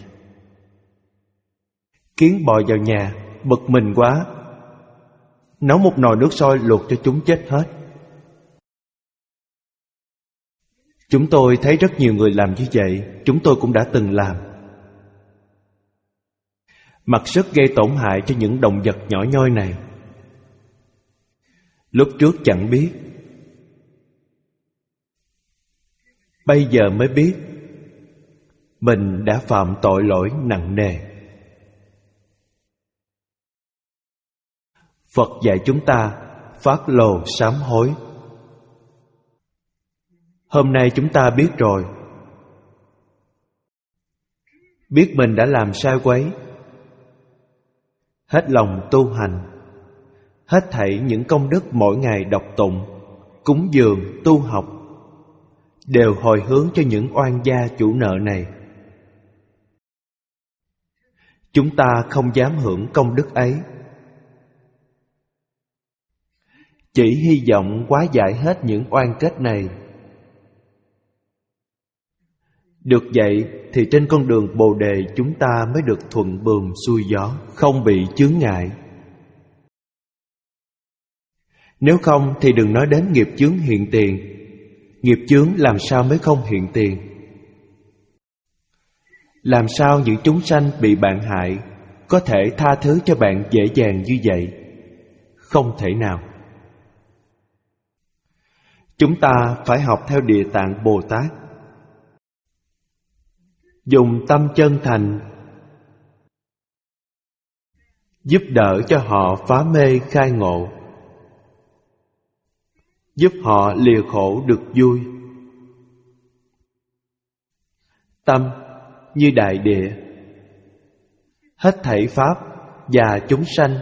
Kiến bò vào nhà, bực mình quá, nấu một nồi nước sôi luộc cho chúng chết hết. Chúng tôi thấy rất nhiều người làm như vậy, chúng tôi cũng đã từng làm. Mặc sức gây tổn hại cho những động vật nhỏ nhoi này. Lúc trước chẳng biết, bây giờ mới biết mình đã phạm tội lỗi nặng nề. Phật dạy chúng ta phát lồ sám hối. Hôm nay chúng ta biết rồi, biết mình đã làm sai quấy, hết lòng tu hành, hết thảy những công đức mỗi ngày đọc tụng, cúng dường, tu học đều hồi hướng cho những oan gia chủ nợ này. Chúng ta không dám hưởng công đức ấy, chỉ hy vọng hóa giải hết những oan kết này. Được vậy thì trên con đường Bồ Đề chúng ta mới được thuận buồm xuôi gió, không bị chướng ngại. Nếu không thì đừng nói đến nghiệp chướng hiện tiền. Nghiệp chướng làm sao mới không hiện tiền? Làm sao những chúng sanh bị bạn hại có thể tha thứ cho bạn dễ dàng như vậy? Không thể nào. Chúng ta phải học theo Địa Tạng Bồ Tát, dùng tâm chân thành giúp đỡ cho họ phá mê khai ngộ, giúp họ lìa khổ được vui. Tâm như đại địa, hết thảy pháp và chúng sanh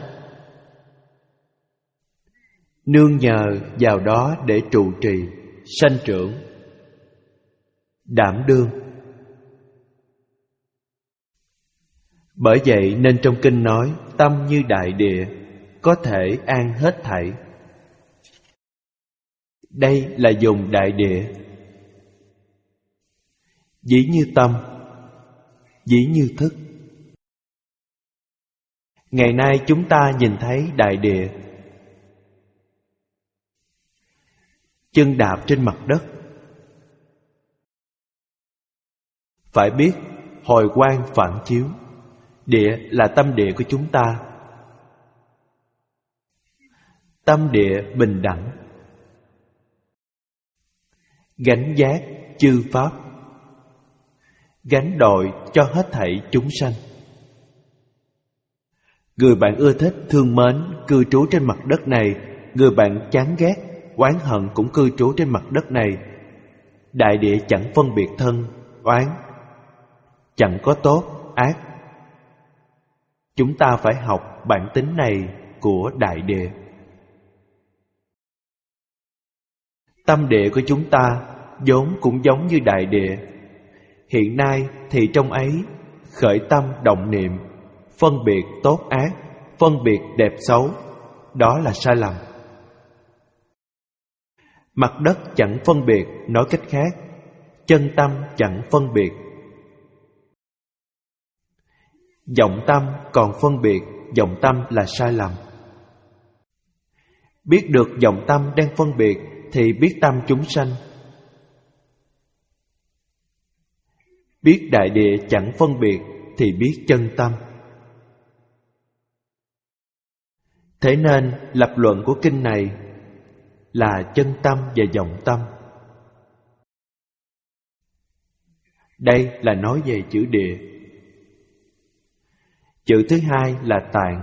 nương nhờ vào đó để trụ trì, sanh trưởng, đảm đương. Bởi vậy nên trong kinh nói tâm như đại địa, có thể an hết thảy. Đây là dùng đại địa. Dĩ như tâm, dĩ như thức. Ngày nay chúng ta nhìn thấy đại địa, chân đạp trên mặt đất. Phải biết hồi quang phản chiếu, địa là tâm địa của chúng ta. Tâm địa bình đẳng, gánh giác chư pháp, gánh đội cho hết thảy chúng sanh. Người bạn ưa thích, thương mến, cư trú trên mặt đất này. Người bạn chán ghét, oán hận cũng cư trú trên mặt đất này. Đại địa chẳng phân biệt thân, oán, chẳng có tốt, ác. Chúng ta phải học bản tính này của đại địa. Tâm địa của chúng ta vốn cũng giống như đại địa. Hiện nay thì trong ấy khởi tâm động niệm, phân biệt tốt ác, phân biệt đẹp xấu, đó là sai lầm. Mặt đất chẳng phân biệt, nói cách khác, chân tâm chẳng phân biệt. Vọng tâm còn phân biệt, vọng tâm là sai lầm. Biết được vọng tâm đang phân biệt thì biết tâm chúng sanh. Biết đại địa chẳng phân biệt thì biết chân tâm. Thế nên lập luận của kinh này là chân tâm và vọng tâm. Đây là nói về chữ địa. Chữ thứ hai là tạng.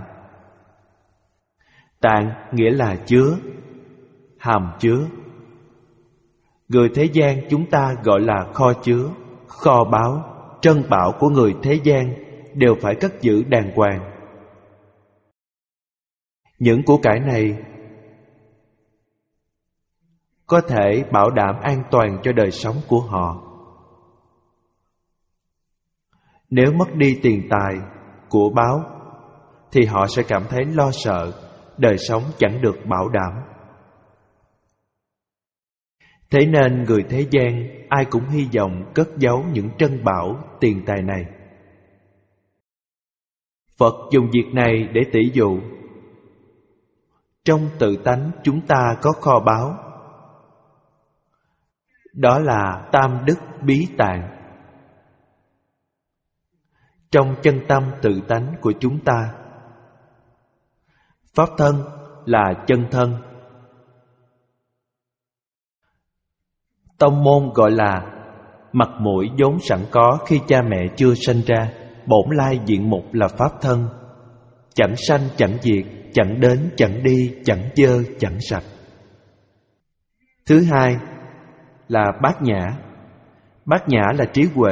Tạng nghĩa là chứa, hàm chứa. Người thế gian chúng ta gọi là kho chứa, kho báu, trân bảo của người thế gian đều phải cất giữ đàng hoàng. Những của cải này có thể bảo đảm an toàn cho đời sống của họ. Nếu mất đi tiền tài, của báu thì họ sẽ cảm thấy lo sợ, đời sống chẳng được bảo đảm. Thế nên người thế gian ai cũng hy vọng cất giấu những trân bảo tiền tài này. Phật dùng việc này để tỷ dụ. Trong tự tánh chúng ta có kho báu, đó là tam đức bí tạng. Trong chân tâm tự tánh của chúng ta, pháp thân là chân thân. Tông môn gọi là mặt mũi vốn sẵn có khi cha mẹ chưa sinh ra. Bổn lai diện mục là pháp thân, chẳng sanh chẳng diệt, chẳng đến chẳng đi, chẳng dơ chẳng sạch. Thứ hai là bát nhã. Bát nhã là trí huệ.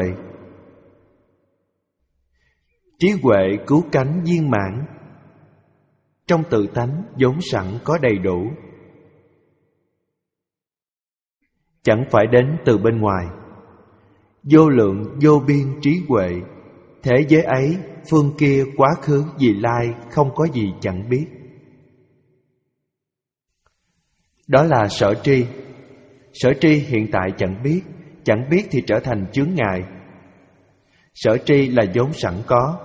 Trí huệ cứu cánh viên mãn, trong tự tánh vốn sẵn có đầy đủ, chẳng phải đến từ bên ngoài. Vô lượng vô biên trí huệ, thế giới ấy, phương kia, quá khứ, vị lai, không có gì chẳng biết. Đó là sở tri. Sở tri hiện tại chẳng biết, chẳng biết thì trở thành chướng ngại. Sở tri là vốn sẵn có.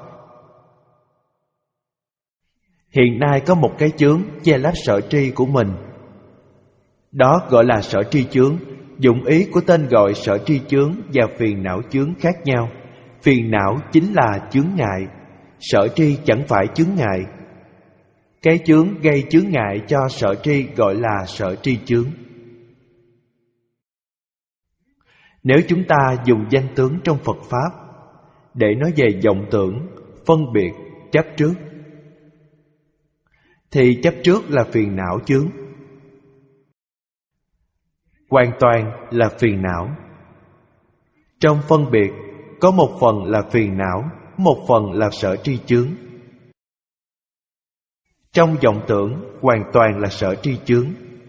Hiện nay có một cái chướng che lấp sở tri của mình, đó gọi là sở tri chướng. Dụng ý của tên gọi sở tri chướng và phiền não chướng khác nhau. Phiền não chính là chướng ngại, sở tri chẳng phải chướng ngại. Cái chướng gây chướng ngại cho sở tri gọi là sở tri chướng. Nếu chúng ta dùng danh tướng trong Phật Pháp để nói về vọng tưởng, phân biệt, chấp trước, thì chấp trước là phiền não chướng, hoàn toàn là phiền não. Trong phân biệt có một phần là phiền não, một phần là sở tri chướng. Trong vọng tưởng hoàn toàn là sở tri chướng.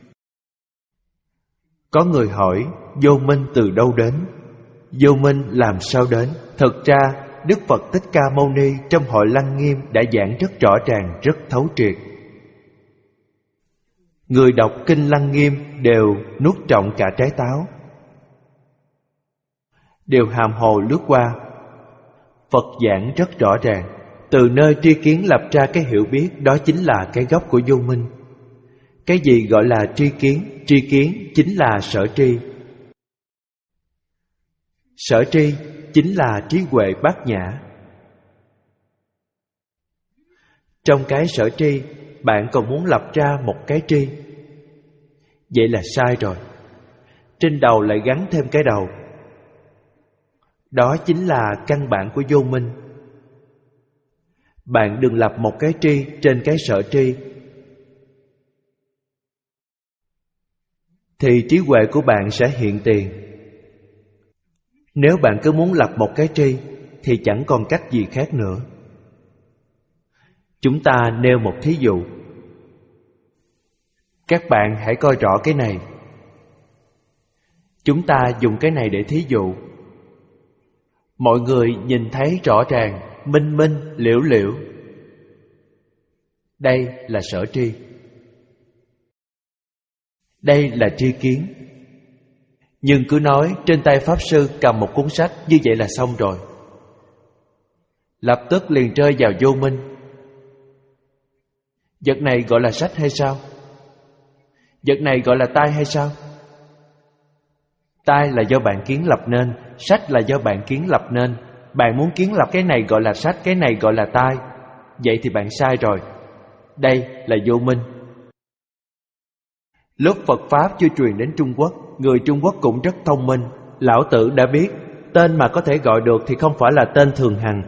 Có người hỏi vô minh từ đâu đến? Vô minh làm sao đến? Thực ra Đức Phật Thích Ca Mâu Ni trong hội Lăng Nghiêm đã giảng rất rõ ràng, rất thấu triệt. Người đọc kinh Lăng Nghiêm đều nuốt trọn cả trái táo, đều hàm hồ lướt qua. Phật giảng rất rõ ràng, từ nơi tri kiến lập ra cái hiểu biết, đó chính là cái gốc của vô minh. Cái gì gọi là tri kiến? Tri kiến chính là sở tri. Sở tri chính là trí huệ bát nhã. Trong cái sở tri, bạn còn muốn lập ra một cái tri, vậy là sai rồi. Trên đầu lại gắn thêm cái đầu, đó chính là căn bản của vô minh. Bạn đừng lập một cái tri trên cái sở tri, thì trí huệ của bạn sẽ hiện tiền. Nếu bạn cứ muốn lập một cái tri thì chẳng còn cách gì khác nữa. Chúng ta nêu một thí dụ. Các bạn hãy coi rõ cái này. Chúng ta dùng cái này để thí dụ. Mọi người nhìn thấy rõ ràng, minh minh, liễu liễu. Đây là sở tri. Đây là tri kiến. Nhưng cứ nói trên tay Pháp Sư cầm một cuốn sách, như vậy là xong rồi. Lập tức liền rơi vào vô minh. Vật này gọi là sách hay sao? Vật này gọi là tai hay sao? Tai là do bạn kiến lập nên, sách là do bạn kiến lập nên. Bạn muốn kiến lập cái này gọi là sách, cái này gọi là tai, vậy thì bạn sai rồi. Đây là vô minh. Lúc Phật Pháp chưa truyền đến Trung Quốc, người Trung Quốc cũng rất thông minh. Lão Tử đã biết, tên mà có thể gọi được thì không phải là tên thường hằng.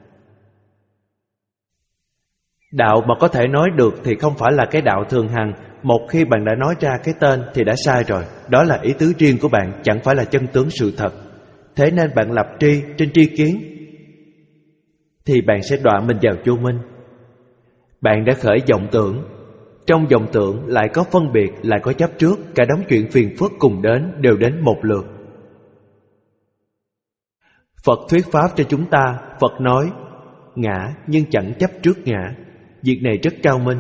Đạo mà có thể nói được thì không phải là cái đạo thường hằng. Một khi bạn đã nói ra cái tên thì đã sai rồi. Đó là ý tứ riêng của bạn, chẳng phải là chân tướng sự thật. Thế nên bạn lập tri trên tri kiến thì bạn sẽ đọa mình vào vô minh. Bạn đã khởi vọng tưởng. Trong vọng tưởng lại có phân biệt, lại có chấp trước. Cả đống chuyện phiền phức cùng đến, đều đến một lượt. Phật thuyết pháp cho chúng ta. Phật nói ngã nhưng chẳng chấp trước ngã. Việc này rất cao minh.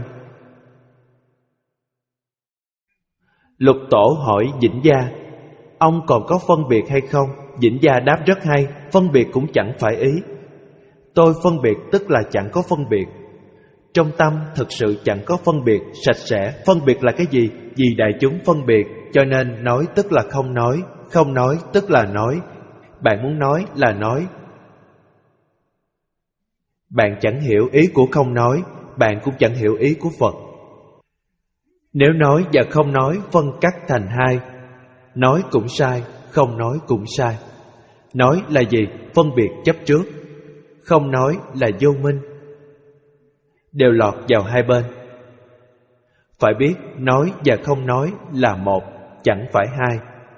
Lục Tổ hỏi Vĩnh Gia, ông còn có phân biệt hay không? Vĩnh Gia đáp rất hay, phân biệt cũng chẳng phải ý. Tôi phân biệt tức là chẳng có phân biệt. Trong tâm thực sự chẳng có phân biệt, sạch sẽ. Phân biệt là cái gì? Vì đại chúng phân biệt, cho nên nói tức là không nói, không nói tức là nói. Bạn muốn nói là nói. Bạn chẳng hiểu ý của không nói, bạn cũng chẳng hiểu ý của Phật. Nếu nói và không nói phân cắt thành hai, nói cũng sai, không nói cũng sai. Nói là gì? Phân biệt chấp trước. Không nói là vô minh. Đều lọt vào hai bên. Phải biết nói và không nói là một, chẳng phải hai.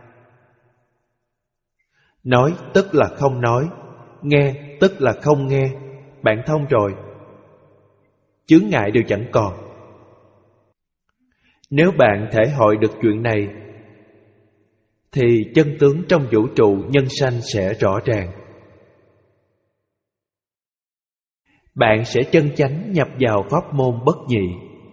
Nói tức là không nói, nghe tức là không nghe. Bạn thông rồi, chướng ngại đều chẳng còn. Nếu bạn thể hội được chuyện này thì chân tướng trong vũ trụ nhân sanh sẽ rõ ràng. Bạn sẽ chân chánh nhập vào pháp môn bất nhị.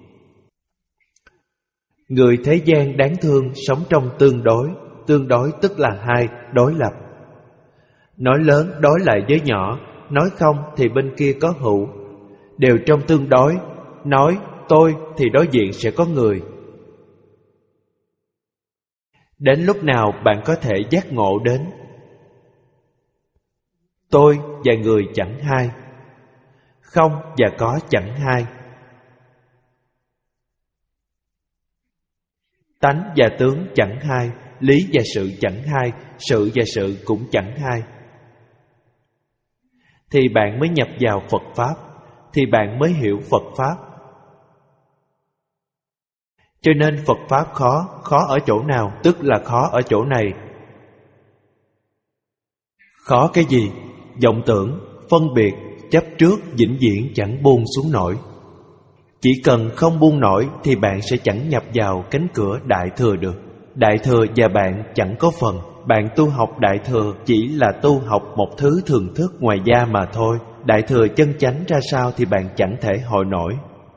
Người thế gian đáng thương sống trong tương đối. Tương đối tức là hai, đối lập. Nói lớn đối lại với nhỏ, nói không thì bên kia có hữu. Đều trong tương đối. Nói tôi thì đối diện sẽ có người. Đến lúc nào bạn có thể giác ngộ đến tôi và người chẳng hai, không và có chẳng hai, tánh và tướng chẳng hai, lý và sự chẳng hai, sự và sự cũng chẳng hai, thì bạn mới nhập vào Phật Pháp, thì bạn mới hiểu Phật Pháp. Cho nên Phật Pháp khó, khó ở chỗ nào? Tức là khó ở chỗ này. Khó cái gì? Vọng tưởng, phân biệt, chấp trước vĩnh viễn chẳng buông xuống nổi. Chỉ cần không buông nổi thì bạn sẽ chẳng nhập vào cánh cửa Đại Thừa được. Đại Thừa và bạn chẳng có phần. bạn tu học Đại Thừa chỉ là tu học một thứ thường thức ngoài da mà thôi. Đại Thừa chân chánh ra sao thì bạn chẳng thể hội nổi.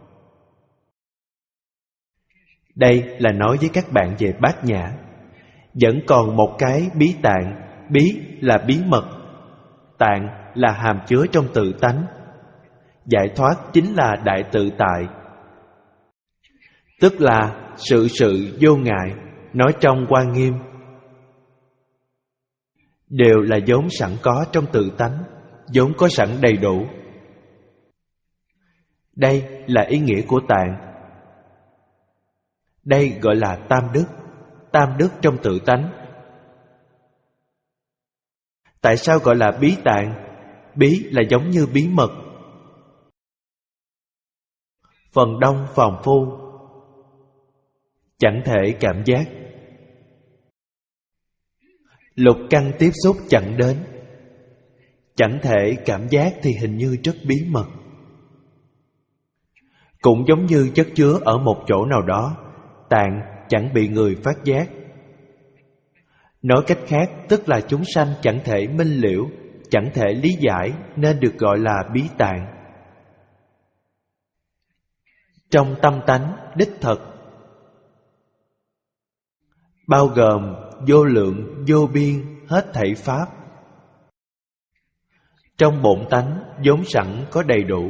Đây là nói với các bạn về Bát Nhã. Vẫn còn một cái bí tạng. Bí là bí mật, tạng là hàm chứa trong tự tánh. Giải thoát chính là đại tự tại, tức là sự sự vô ngại. Nói trong Hoa Nghiêm, đều là vốn sẵn có trong tự tánh, vốn có sẵn đầy đủ. Đây là ý nghĩa của tạng. Đây gọi là tam đức, tam đức trong tự tánh. Tại sao gọi là bí tạng? Bí là giống như bí mật, phần đông phàm phu chẳng thể cảm giác, lục căn tiếp xúc chẳng đến, chẳng thể cảm giác thì hình như rất bí mật. Cũng giống như chất chứa ở một chỗ nào đó, tạng chẳng bị người phát giác. Nói cách khác, tức là chúng sanh chẳng thể minh liễu, chẳng thể lý giải, nên được gọi là bí tạng. Trong tâm tánh đích thực, bao gồm vô lượng vô biên hết thảy pháp. Trong bổn tánh vốn sẵn có đầy đủ,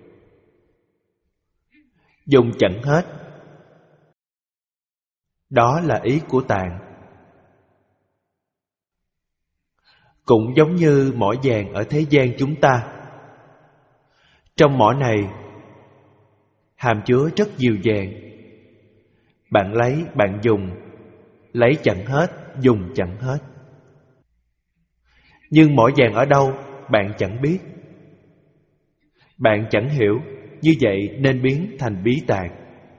dùng chẳng hết. Đó là ý của tạng. Cũng giống như mỏ vàng ở thế gian chúng ta. Trong mỏ này hàm chứa rất nhiều vàng. Bạn lấy, bạn dùng, lấy chẳng hết, dùng chẳng hết. Nhưng mỏ vàng ở đâu bạn chẳng biết, bạn chẳng hiểu. Như vậy nên biến thành bí tạng.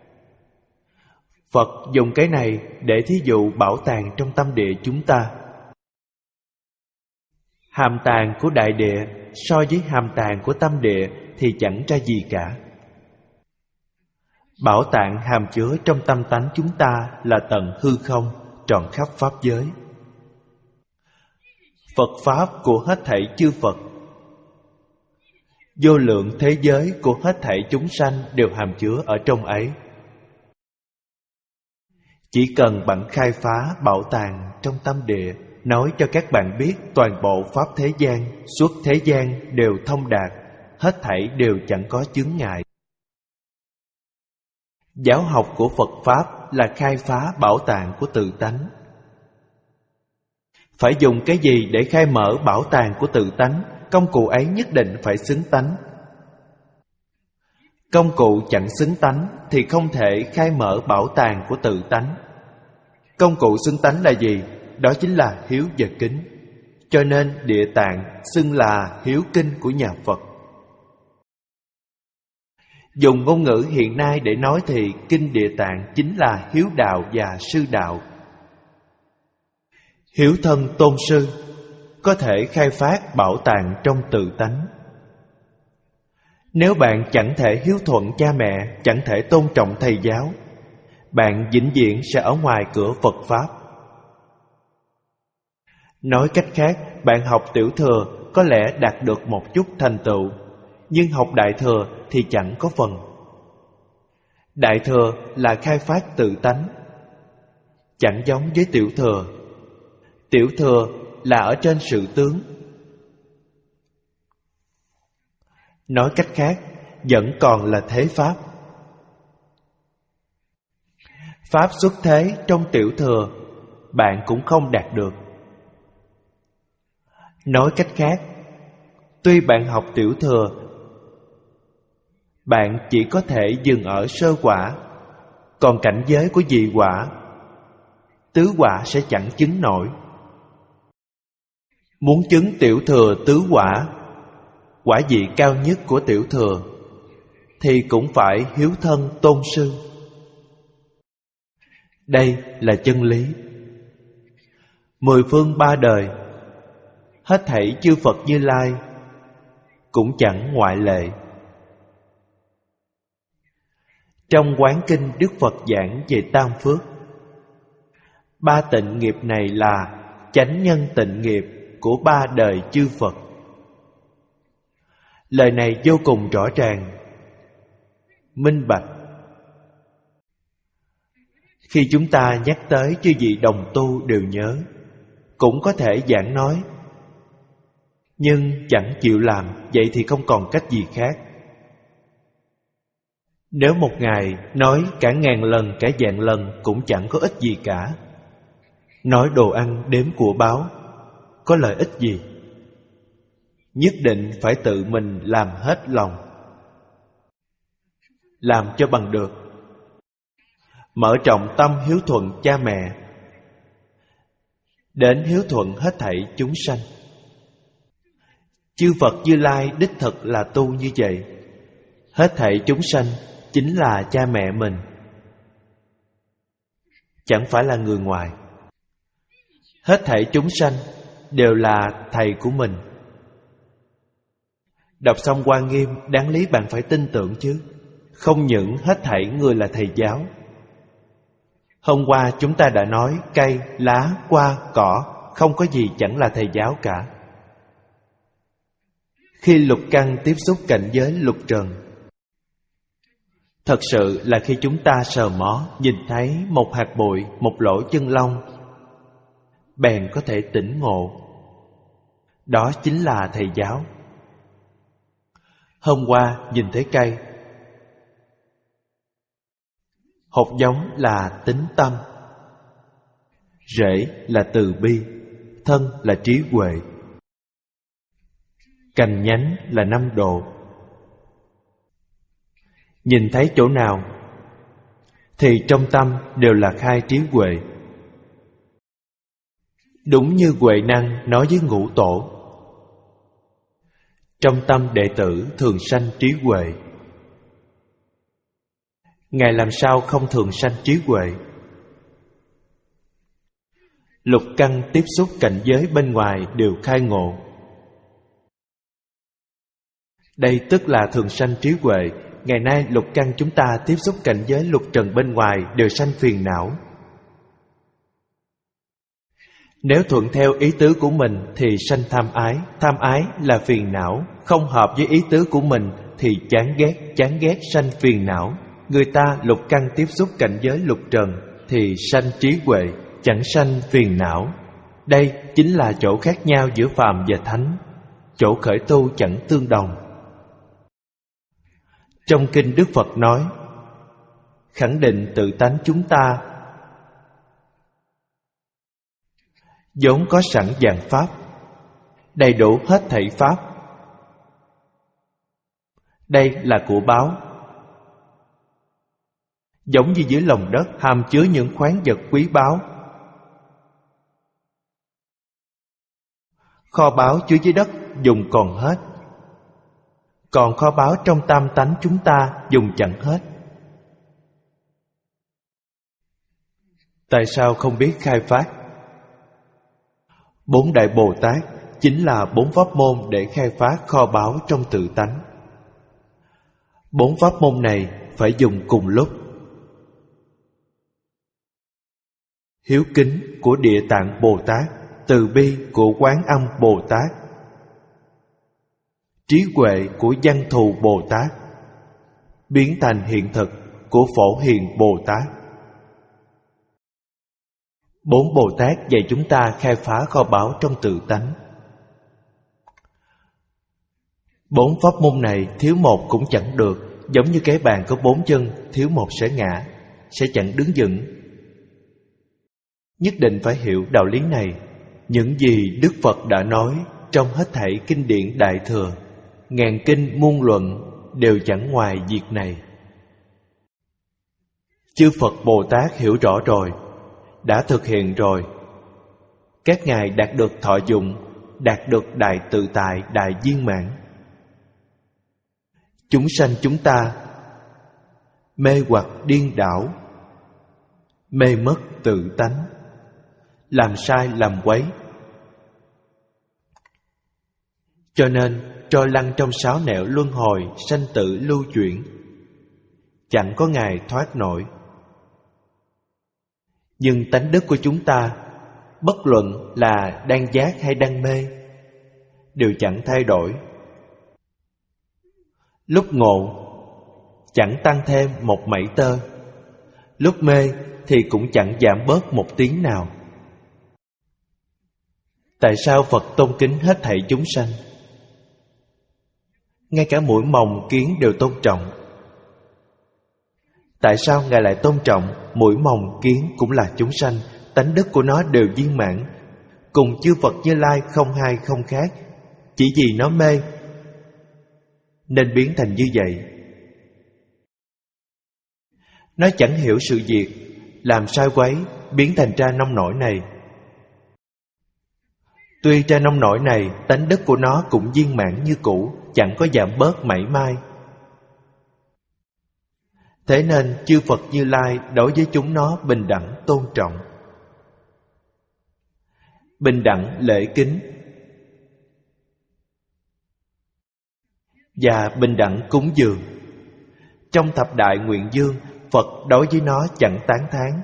Phật dùng cái này để thí dụ bảo tàng trong tâm địa chúng ta. Hàm tàng của đại địa so với hàm tàng của tâm địa thì chẳng ra gì cả. Bảo tàng hàm chứa trong tâm tánh chúng ta là tận hư không, tròn khắp pháp giới. Phật Pháp của hết thảy chư Phật, vô lượng thế giới của hết thảy chúng sanh đều hàm chứa ở trong ấy. Chỉ cần bạn khai phá bảo tàng trong tâm địa, nói cho các bạn biết toàn bộ pháp thế gian, suốt thế gian đều thông đạt, hết thảy đều chẳng có chướng ngại. Giáo học của Phật Pháp là khai phá bảo tàng của tự tánh. Phải dùng cái gì để khai mở bảo tàng của tự tánh? Công cụ ấy nhất định phải xứng tánh. Công cụ chẳng xứng tánh thì không thể khai mở bảo tàng của tự tánh. Công cụ xứng tánh là gì? Đó chính là hiếu và kính. Cho nên Địa Tạng xưng là hiếu kinh của nhà Phật. Dùng ngôn ngữ hiện nay để nói thì Kinh Địa Tạng chính là hiếu đạo và sư đạo. Hiếu thân tôn sư có thể khai phát bảo tàng trong tự tánh. Nếu bạn chẳng thể hiếu thuận cha mẹ, chẳng thể tôn trọng thầy giáo, bạn vĩnh viễn sẽ ở ngoài cửa Phật Pháp. Nói cách khác, bạn học tiểu thừa có lẽ đạt được một chút thành tựu, nhưng học đại thừa thì chẳng có phần. Đại thừa là khai phát tự tánh, chẳng giống với tiểu thừa. Tiểu thừa là ở trên sự tướng. Nói cách khác, vẫn còn là thế pháp. Pháp xuất thế trong tiểu thừa bạn cũng không đạt được. Nói cách khác, tuy bạn học tiểu thừa, bạn chỉ có thể dừng ở sơ quả, còn cảnh giới của dị quả, tứ quả sẽ chẳng chứng nổi. Muốn chứng tiểu thừa tứ quả, quả vị cao nhất của tiểu thừa, thì cũng phải hiếu thân tôn sư. Đây là chân lý. Mười phương ba đời, hết thảy chư Phật Như Lai cũng chẳng ngoại lệ. Trong Quán Kinh, Đức Phật giảng về tam phước. Ba tịnh nghiệp này là chánh nhân tịnh nghiệp của ba đời chư Phật. Lời này vô cùng rõ ràng, minh bạch. Khi chúng ta nhắc tới chư vị đồng tu đều nhớ, cũng có thể giảng nói, nhưng chẳng chịu làm, vậy thì không còn cách gì khác. Nếu một ngày nói cả ngàn lần, cả vạn lần cũng chẳng có ích gì cả. Nói đồ ăn đếm của báo, có lợi ích gì? Nhất định phải tự mình làm hết lòng, làm cho bằng được. Mở trọng tâm hiếu thuận cha mẹ, đến hiếu thuận hết thảy chúng sanh. Chư Phật Như Lai đích thực là tu như vậy. Hết thảy chúng sanh chính là cha mẹ mình, chẳng phải là người ngoài. Hết thảy chúng sanh đều là thầy của mình. Đọc xong Hoa Nghiêm, đáng lý bạn phải tin tưởng chứ. Không những hết thảy người là thầy giáo. Hôm qua chúng ta đã nói cây, lá, hoa, cỏ không có gì chẳng là thầy giáo cả. Khi lục căn tiếp xúc cảnh giới lục trần, thật sự là khi chúng ta sờ mó, nhìn thấy một hạt bụi, một lỗ chân lông, bèn có thể tỉnh ngộ. Đó chính là thầy giáo. Hôm qua nhìn thấy cây, hột giống là tín tâm, rễ là từ bi, thân là trí huệ, cành nhánh là năm độ. Nhìn thấy chỗ nào thì trong tâm đều là khai trí huệ. Đúng như Huệ Năng nói với Ngũ Tổ, trong tâm đệ tử thường sanh trí huệ. Ngài làm sao không thường sanh trí huệ? Lục căn tiếp xúc cảnh giới bên ngoài đều khai ngộ. Đây tức là thường sanh trí huệ. Ngày nay lục căn chúng ta tiếp xúc cảnh giới lục trần bên ngoài đều sanh phiền não. Nếu thuận theo ý tứ của mình thì sanh tham ái. Tham ái là phiền não. Không hợp với ý tứ của mình thì chán ghét. Chán ghét sanh phiền não. Người ta lục căn tiếp xúc cảnh giới lục trần thì sanh trí huệ, chẳng sanh phiền não. Đây chính là chỗ khác nhau giữa phàm và thánh. Chỗ khởi tu chẳng tương đồng. Trong kinh Đức Phật nói, khẳng định tự tánh chúng ta vốn có sẵn vạn pháp, đầy đủ hết thảy pháp. Đây là của báu. Giống như dưới lòng đất hàm chứa những khoáng vật quý báu. Kho báu chứa dưới đất dùng còn hết, còn kho báu trong tam tánh chúng ta dùng chẳng hết. Tại sao không biết khai phát? Bốn đại Bồ Tát chính là bốn pháp môn để khai phát kho báu trong tự tánh. Bốn pháp môn này phải dùng cùng lúc. Hiếu kính của Địa Tạng Bồ Tát, từ bi của Quán Âm Bồ Tát, trí huệ của Văn Thù Bồ Tát, biến thành hiện thực của Phổ Hiền Bồ Tát. Bốn Bồ Tát dạy chúng ta khai phá kho báu trong tự tánh. Bốn pháp môn này thiếu một cũng chẳng được. Giống như cái bàn có bốn chân, thiếu một sẽ ngã, sẽ chẳng đứng vững. Nhất định phải hiểu đạo lý này. Những gì Đức Phật đã nói trong hết thảy kinh điển Đại Thừa, ngàn kinh muôn luận đều chẳng ngoài việc này. Chư Phật Bồ Tát hiểu rõ rồi, đã thực hiện rồi. Các ngài đạt được thọ dụng, đạt được đại tự tại, đại viên mãn. Chúng sanh chúng ta mê hoặc điên đảo, mê mất tự tánh, làm sai làm quấy. Cho nên trôi lăn trong sáu nẻo luân hồi sanh tử lưu chuyển, chẳng có ngày thoát nổi. Nhưng tánh đức của chúng ta bất luận là đang giác hay đang mê, đều chẳng thay đổi. Lúc ngộ chẳng tăng thêm một mảy tơ, lúc mê thì cũng chẳng giảm bớt một tiếng nào. Tại sao Phật tôn kính hết thảy chúng sanh? Ngay cả muỗi mòng kiến đều tôn trọng. Tại sao Ngài lại tôn trọng muỗi mòng kiến cũng là chúng sanh, tánh đức của nó đều viên mãn, cùng chư Phật Như Lai không hai không khác, chỉ vì nó mê nên biến thành như vậy. Nó chẳng hiểu sự việc, làm sai quấy, biến thành ra nông nổi này. Tuy ra nông nổi này, tánh đức của nó cũng viên mãn như cũ, chẳng có giảm bớt mảy may. Thế nên chư Phật Như Lai đối với chúng nó bình đẳng tôn trọng, bình đẳng lễ kính, và bình đẳng cúng dường. Trong thập đại nguyện dương, Phật đối với nó chẳng tán thán,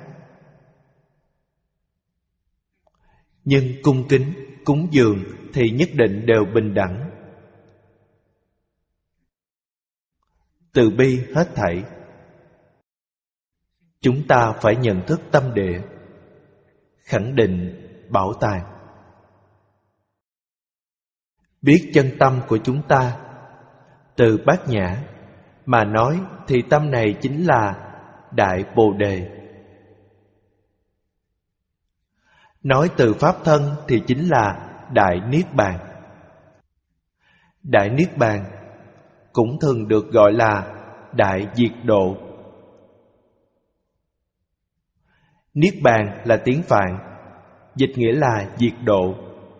nhưng cung kính, cúng dường thì nhất định đều bình đẳng. Từ bi hết thảy. Chúng ta phải nhận thức tâm địa, khẳng định bảo tàng. Biết chân tâm của chúng ta, từ Bát Nhã mà nói thì tâm này chính là Đại Bồ Đề. Nói từ Pháp thân thì chính là Đại Niết Bàn. Đại Niết Bàn cũng thường được gọi là Đại Diệt Độ. Niết Bàn là tiếng Phạn, dịch nghĩa là diệt độ.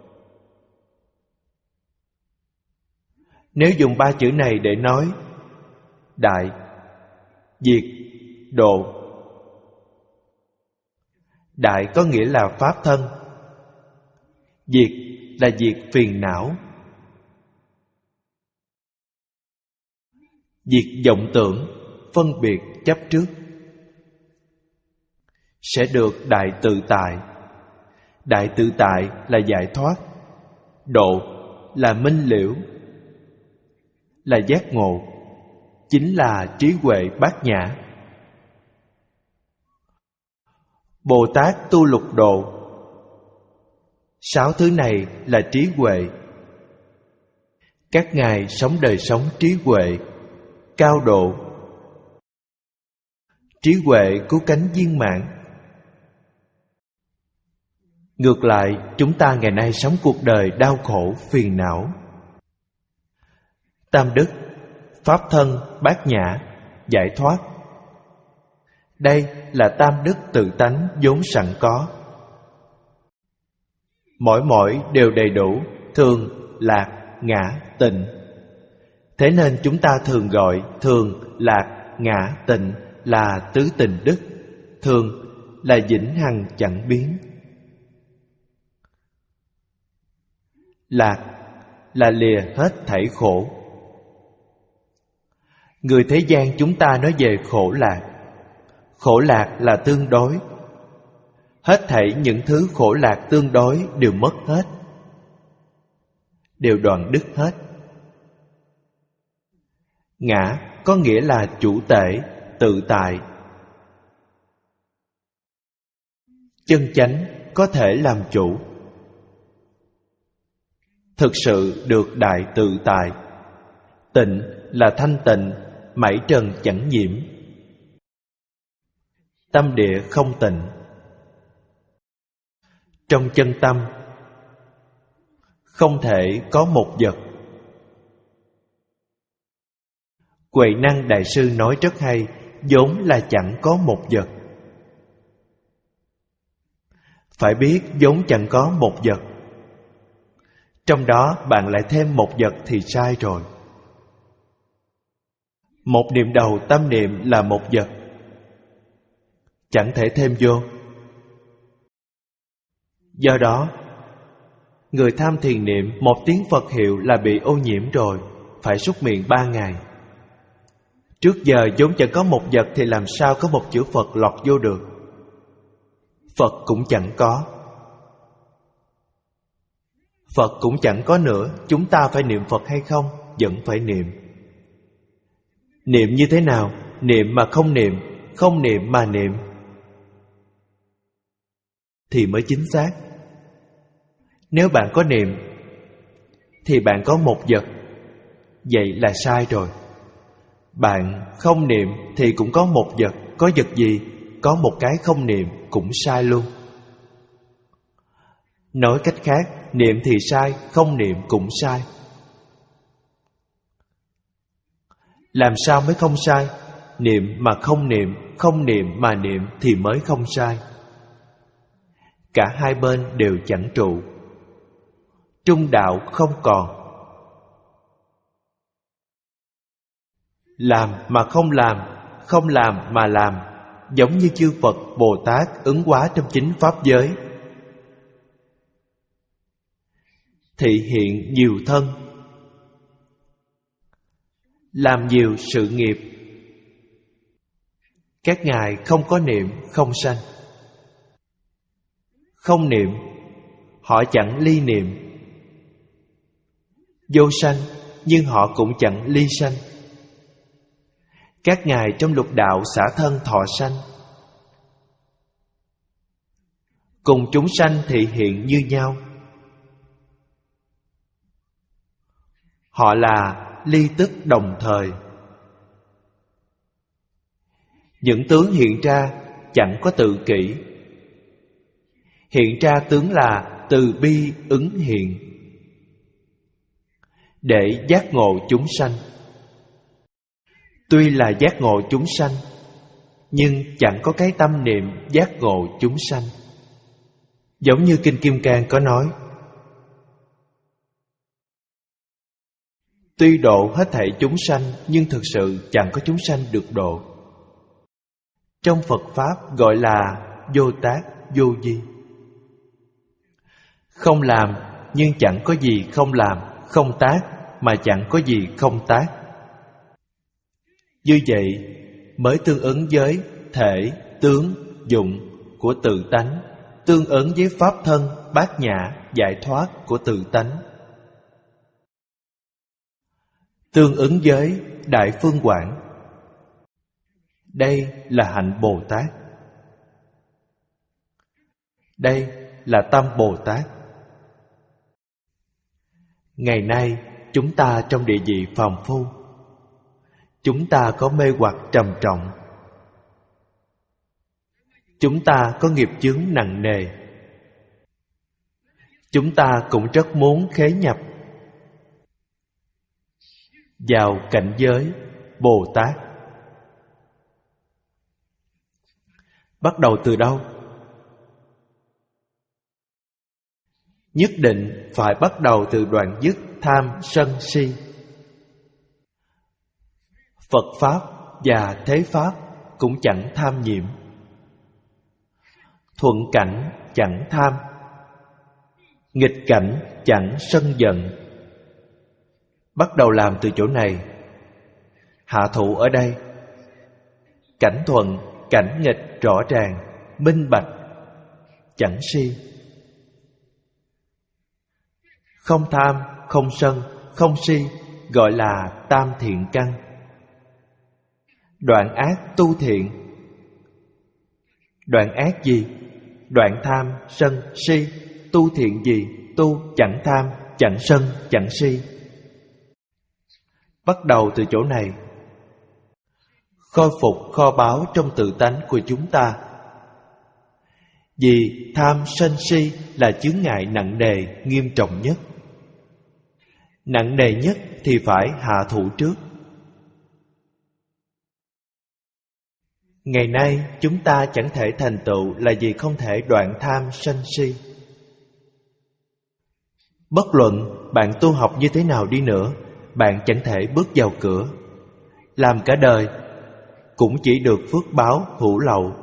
Nếu dùng ba chữ này để nói Đại, Diệt, Độ, Đại có nghĩa là Pháp thân, Diệt là diệt phiền não, diệt vọng tưởng, phân biệt chấp trước, sẽ được đại tự tại. Đại tự tại là giải thoát, độ là minh liễu, là giác ngộ, chính là trí huệ bát nhã. Bồ Tát tu lục độ, sáu thứ này là trí huệ. Các ngài sống đời sống trí huệ, cao độ. Trí huệ cứu cánh viên mãn. Ngược lại, chúng ta ngày nay sống cuộc đời đau khổ, phiền não. Tam đức, Pháp thân, bát nhã, giải thoát. Đây là tam đức tự tánh vốn sẵn có. Mỗi mỗi đều đầy đủ, thường, lạc, ngã, tịnh. Thế nên chúng ta thường gọi thường, lạc, ngã, tịnh là tứ tình đức. Thường là vĩnh hằng chẳng biến. Lạc là lìa hết thảy khổ. Người thế gian chúng ta nói về khổ lạc. Khổ lạc là tương đối. Hết thảy những thứ khổ lạc tương đối đều mất hết, đều đoạn đứt hết. Ngã có nghĩa là chủ tể, tự tại. Chân chánh có thể làm chủ, thực sự được đại tự tại. Tịnh là thanh tịnh, mảy trần chẳng nhiễm. Tâm địa không tịnh. Trong chân tâm không thể có một vật. Huệ Năng Đại Sư nói rất hay, vốn là chẳng có một vật. Phải biết vốn chẳng có một vật, trong đó bạn lại thêm một vật thì sai rồi. Một niệm đầu tâm niệm là một vật, chẳng thể thêm vô. Do đó, người tham thiền niệm một tiếng Phật hiệu là bị ô nhiễm rồi, phải súc miệng ba ngày. Trước giờ vốn chẳng có một vật thì làm sao có một chữ Phật lọt vô được. Phật cũng chẳng có. Phật cũng chẳng có nữa, chúng ta phải niệm Phật hay không? Vẫn phải niệm. Niệm như thế nào? Niệm mà không niệm, không niệm mà niệm thì mới chính xác. Nếu bạn có niệm thì bạn có một vật, vậy là sai rồi. Bạn không niệm thì cũng có một vật, có vật gì? Có một cái không niệm cũng sai luôn. Nói cách khác, niệm thì sai, không niệm cũng sai. Làm sao mới không sai? Niệm mà không niệm, không niệm mà niệm thì mới không sai. Cả hai bên đều chẳng trụ, trung đạo không còn. Làm mà không làm, không làm mà làm, giống như chư Phật, Bồ Tát ứng hóa trong chính Pháp giới. Thị hiện nhiều thân, làm nhiều sự nghiệp. Các ngài không có niệm, không sanh. Không niệm, họ chẳng ly niệm. Vô sanh, nhưng họ cũng chẳng ly sanh. Các ngài trong lục đạo xả thân thọ sanh, cùng chúng sanh thị hiện như nhau. Họ là ly tức đồng thời. Những tướng hiện ra chẳng có tự kỷ. Hiện ra tướng là từ bi ứng hiện, để giác ngộ chúng sanh. Tuy là giác ngộ chúng sanh, nhưng chẳng có cái tâm niệm giác ngộ chúng sanh. Giống như Kinh Kim Cang có nói: tuy độ hết thảy chúng sanh, nhưng thực sự chẳng có chúng sanh được độ. Trong Phật Pháp gọi là vô tác vô vi. Không làm nhưng chẳng có gì không làm, không tác mà chẳng có gì không tác. Như vậy mới tương ứng với thể, tướng, dụng của tự tánh, tương ứng với pháp thân, bát nhã, giải thoát của tự tánh, tương ứng với đại phương quảng. Đây là hạnh Bồ Tát. Đây là tâm Bồ Tát. Ngày nay chúng ta trong địa vị phàm phu, chúng ta có mê hoặc trầm trọng, chúng ta có nghiệp chướng nặng nề. Chúng ta cũng rất muốn khế nhập vào cảnh giới Bồ Tát. Bắt đầu từ đâu? Nhất định phải bắt đầu từ đoạn dứt tham sân si. Phật Pháp và Thế Pháp cũng chẳng tham nhiễm. Thuận cảnh chẳng tham, nghịch cảnh chẳng sân giận. Bắt đầu làm từ chỗ này. Hạ thủ ở đây. Cảnh thuận, cảnh nghịch rõ ràng, minh bạch, chẳng si. Không tham, không sân, không si, gọi là tam thiện căn. Đoạn ác tu thiện. Đoạn ác gì? Đoạn tham, sân, si. Tu thiện gì? Tu chẳng tham, chẳng sân, chẳng si. Bắt đầu từ chỗ này. Khôi phục kho báu trong tự tánh của chúng ta. Vì tham sân si là chướng ngại nặng nề, nghiêm trọng nhất. Nặng nề nhất thì phải hạ thủ trước. Ngày nay chúng ta chẳng thể thành tựu là vì không thể đoạn tham sân si. Bất luận bạn tu học như thế nào đi nữa, bạn chẳng thể bước vào cửa. Làm cả đời cũng chỉ được phước báo hữu lậu.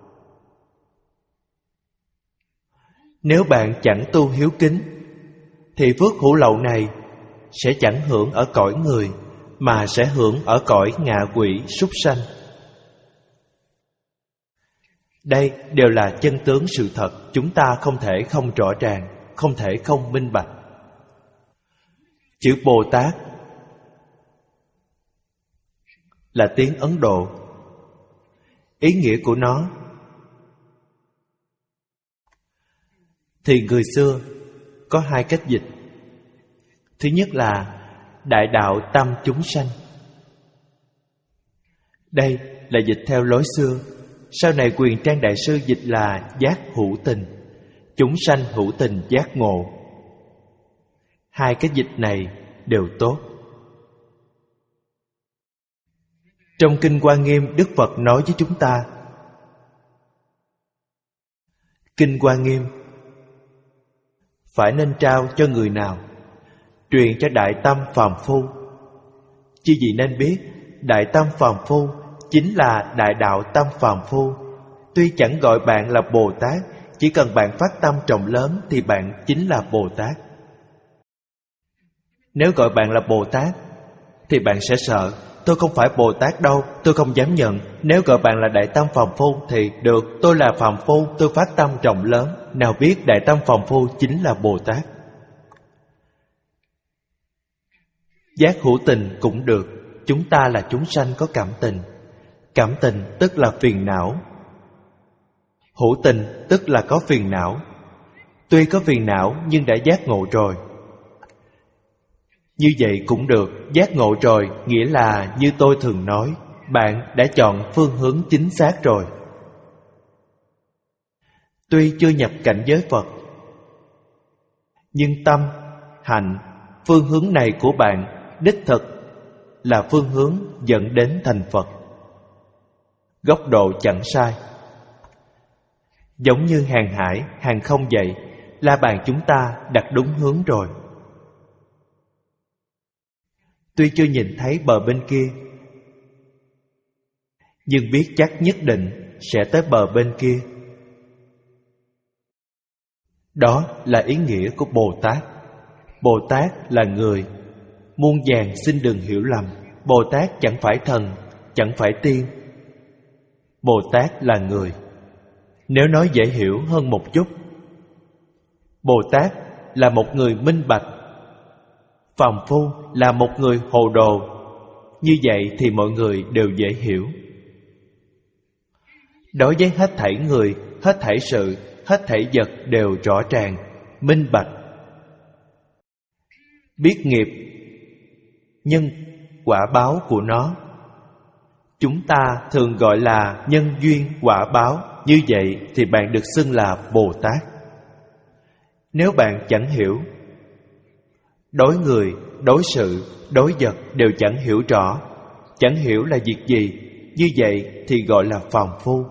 Nếu bạn chẳng tu hiếu kính, thì phước hữu lậu này sẽ chẳng hưởng ở cõi người, mà sẽ hưởng ở cõi ngạ quỷ súc sanh. Đây đều là chân tướng sự thật, chúng ta không thể không rõ ràng, không thể không minh bạch. Chữ Bồ Tát là tiếng Ấn Độ. Ý nghĩa của nó thì người xưa có hai cách dịch. Thứ nhất là đại đạo tâm chúng sanh. Đây là dịch theo lối xưa. Sau này Quyền Trang Đại Sư dịch là giác hữu tình, chúng sanh hữu tình giác ngộ. Hai cái dịch này đều tốt. Trong Kinh Hoa Nghiêm, Đức Phật nói với chúng ta, Kinh Hoa Nghiêm phải nên trao cho người nào? Truyền cho đại tâm phàm phu. Chứ gì nên biết, đại tâm phàm phu chính là đại đạo tâm phàm phu. Tuy chẳng gọi bạn là Bồ Tát, chỉ cần bạn phát tâm trọng lớn thì bạn chính là Bồ Tát. Nếu gọi bạn là Bồ Tát thì bạn sẽ sợ, tôi không phải Bồ Tát đâu, tôi không dám nhận. Nếu gọi bạn là đại tâm phàm phu thì được, tôi là phàm phu, tôi phát tâm trọng lớn. Nào biết đại tâm phàm phu chính là Bồ Tát. Giác hữu tình cũng được. Chúng ta là chúng sanh có cảm tình. Cảm tình tức là phiền não. Hữu tình tức là có phiền não. Tuy có phiền não nhưng đã giác ngộ rồi. Như vậy cũng được. Giác ngộ rồi nghĩa là như tôi thường nói, bạn đã chọn phương hướng chính xác rồi. Tuy chưa nhập cảnh giới Phật, nhưng tâm, hạnh, phương hướng này của bạn đích thực là phương hướng dẫn đến thành Phật. Góc độ chẳng sai. Giống như hàng hải, hàng không vậy, la bàn chúng ta đặt đúng hướng rồi. Tuy chưa nhìn thấy bờ bên kia, nhưng biết chắc nhất định sẽ tới bờ bên kia. Đó là ý nghĩa của Bồ Tát. Bồ Tát là người. Muôn vàn xin đừng hiểu lầm, Bồ Tát chẳng phải thần, chẳng phải tiên. Bồ Tát là người. Nếu nói dễ hiểu hơn một chút, Bồ Tát là một người minh bạch, phàm phu là một người hồ đồ. Như vậy thì mọi người đều dễ hiểu. Đối với hết thảy người, hết thảy sự, hết thảy vật đều rõ ràng, minh bạch. Biết nghiệp, nhân, quả báo của nó. Chúng ta thường gọi là nhân duyên quả báo. Như vậy thì bạn được xưng là Bồ Tát. Nếu bạn chẳng hiểu, đối người, đối sự, đối vật đều chẳng hiểu rõ, chẳng hiểu là việc gì, như vậy thì gọi là phàm phu.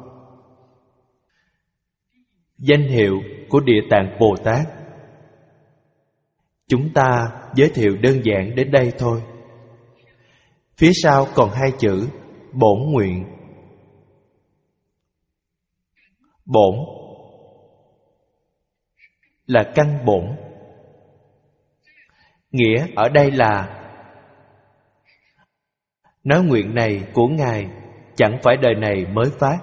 Danh hiệu của Địa Tạng Bồ Tát chúng ta giới thiệu đơn giản đến đây thôi. Phía sau còn hai chữ bổn nguyện. Bổn là căn bổn. Nghĩa ở đây là nói nguyện này của Ngài chẳng phải đời này mới phát.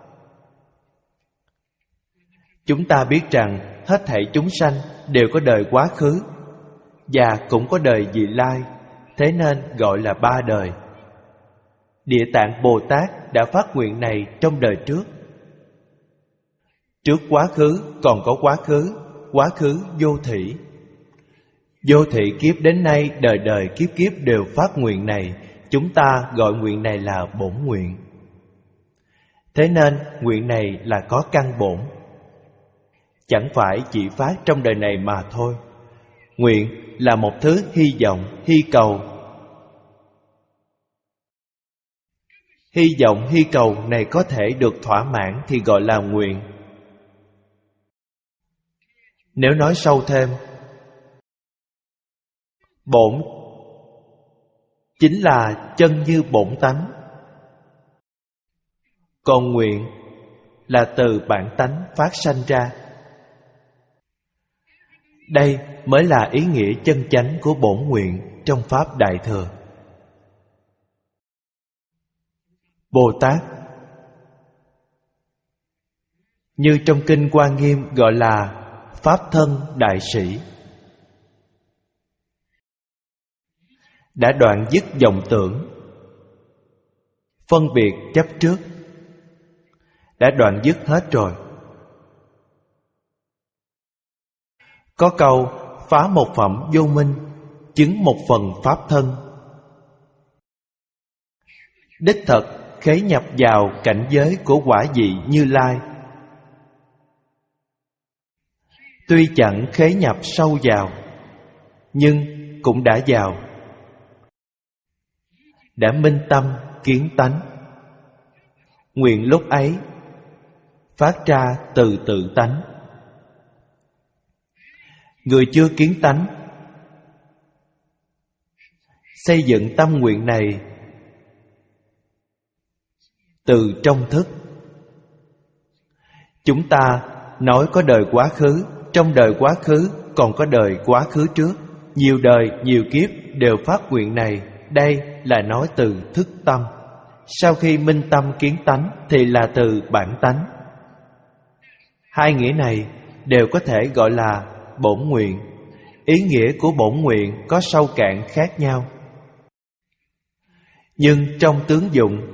Chúng ta biết rằng hết thảy chúng sanh đều có đời quá khứ và cũng có đời vị lai, thế nên gọi là ba đời. Địa Tạng Bồ Tát đã phát nguyện này trong đời trước. Trước quá khứ còn có quá khứ, quá khứ vô thỉ. Vô thị kiếp đến nay đời đời kiếp kiếp đều phát nguyện này. Chúng ta gọi nguyện này là bổn nguyện. Thế nên nguyện này là có căn bổn, chẳng phải chỉ phát trong đời này mà thôi. Nguyện là một thứ hy vọng, hy cầu. Hy vọng, hy cầu này có thể được thỏa mãn thì gọi là nguyện. Nếu nói sâu thêm, bổn chính là chân như bổn tánh, còn nguyện là từ bản tánh phát sanh ra. Đây mới là ý nghĩa chân chánh của bổn nguyện trong Pháp Đại Thừa. Bồ Tát như trong Kinh Hoa Nghiêm gọi là Pháp thân đại sĩ. đã đoạn dứt vọng tưởng, phân biệt chấp trước, đã đoạn dứt hết rồi. Có câu phá một phẩm vô minh, chứng một phần pháp thân. Đích thật khế nhập vào cảnh giới của quả vị Như Lai. Tuy chẳng khế nhập sâu vào, nhưng cũng đã vào, đã minh tâm kiến tánh. Nguyện lúc ấy phát ra từ tự tánh. Người chưa kiến tánh, xây dựng tâm nguyện này từ trong thức. Chúng ta nói có đời quá khứ, trong đời quá khứ còn có đời quá khứ trước, nhiều đời nhiều kiếp đều phát nguyện này. Đây là nói từ thức tâm. Sau khi minh tâm kiến tánh thì là từ bản tánh. Hai nghĩa này đều có thể gọi là bổn nguyện. Ý nghĩa của bổn nguyện có sâu cạn khác nhau, nhưng trong tướng dụng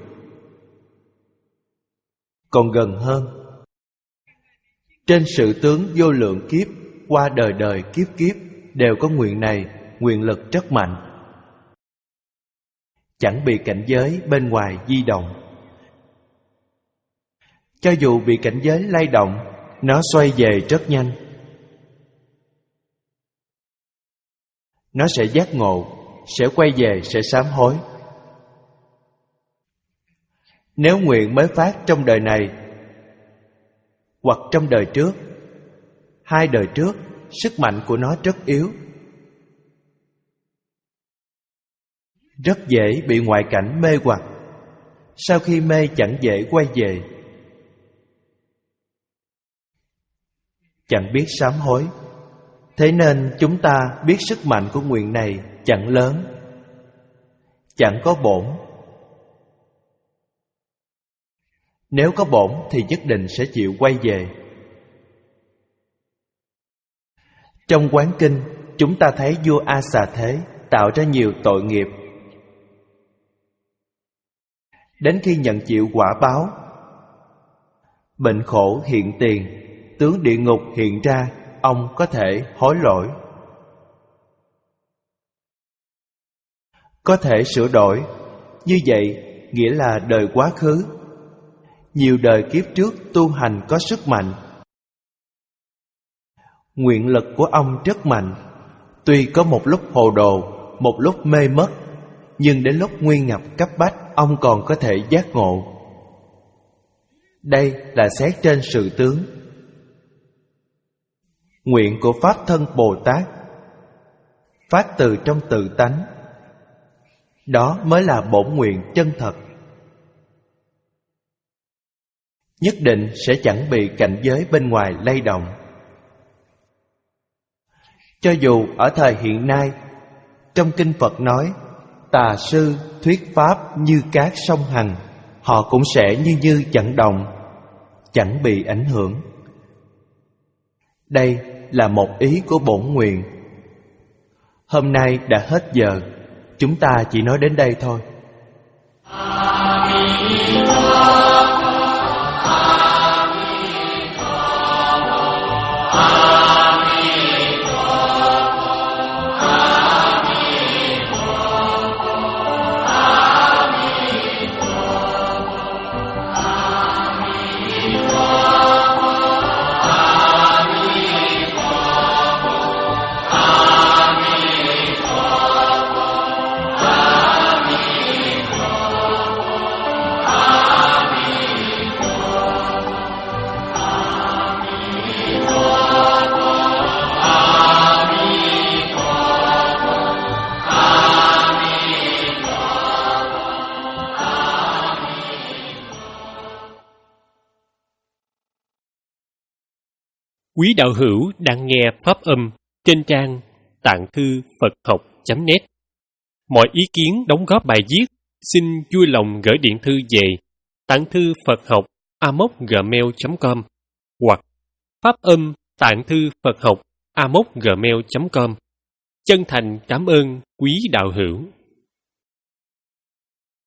còn gần hơn. Trên sự tướng vô lượng kiếp, qua đời đời kiếp kiếp đều có nguyện này, nguyện lực rất mạnh, chẳng bị cảnh giới bên ngoài di động. Cho dù bị cảnh giới lay động, nó xoay về rất nhanh. Nó sẽ giác ngộ, sẽ quay về, sẽ sám hối. Nếu nguyện mới phát trong đời này hoặc trong đời trước, hai đời trước, sức mạnh của nó rất yếu, rất dễ bị ngoại cảnh mê hoặc. Sau khi mê chẳng dễ quay về, chẳng biết sám hối. Thế nên chúng ta biết sức mạnh của nguyện này chẳng lớn, chẳng có bổn. Nếu có bổn thì nhất định sẽ chịu quay về. Trong Quán Kinh, chúng ta thấy vua A Xà Thế tạo ra nhiều tội nghiệp. Đến khi nhận chịu quả báo, bệnh khổ hiện tiền, tướng địa ngục hiện ra, ông có thể hối lỗi, có thể sửa đổi. Như vậy nghĩa là đời quá khứ, nhiều đời kiếp trước tu hành có sức mạnh. Nguyện lực của ông rất mạnh. Tuy có một lúc hồ đồ, một lúc mê mất, nhưng đến lúc nguy ngập cấp bách, ông còn có thể giác ngộ. Đây là xét trên sự tướng. Nguyện của Pháp Thân Bồ Tát phát từ trong tự tánh, đó mới là bổn nguyện chân thật. Nhất định sẽ chẳng bị cảnh giới bên ngoài lay động. Cho dù ở thời hiện nay, trong kinh Phật nói tà sư thuyết pháp như cát sông Hằng, họ cũng sẽ như như chẳng động, chẳng bị ảnh hưởng. Đây là một ý của bổn nguyện. Hôm nay đã hết giờ, chúng ta chỉ nói đến đây thôi. Quý đạo hữu đang nghe pháp âm trên trang tạng thư Phật học chấm net. Mọi ý kiến đóng góp bài viết xin vui lòng gửi điện thư về tạng thư Phật học a mốc gmail chấm com hoặc pháp âm tạng thư Phật học a mốc gmail chấm com. Chân thành cảm ơn quý đạo hữu.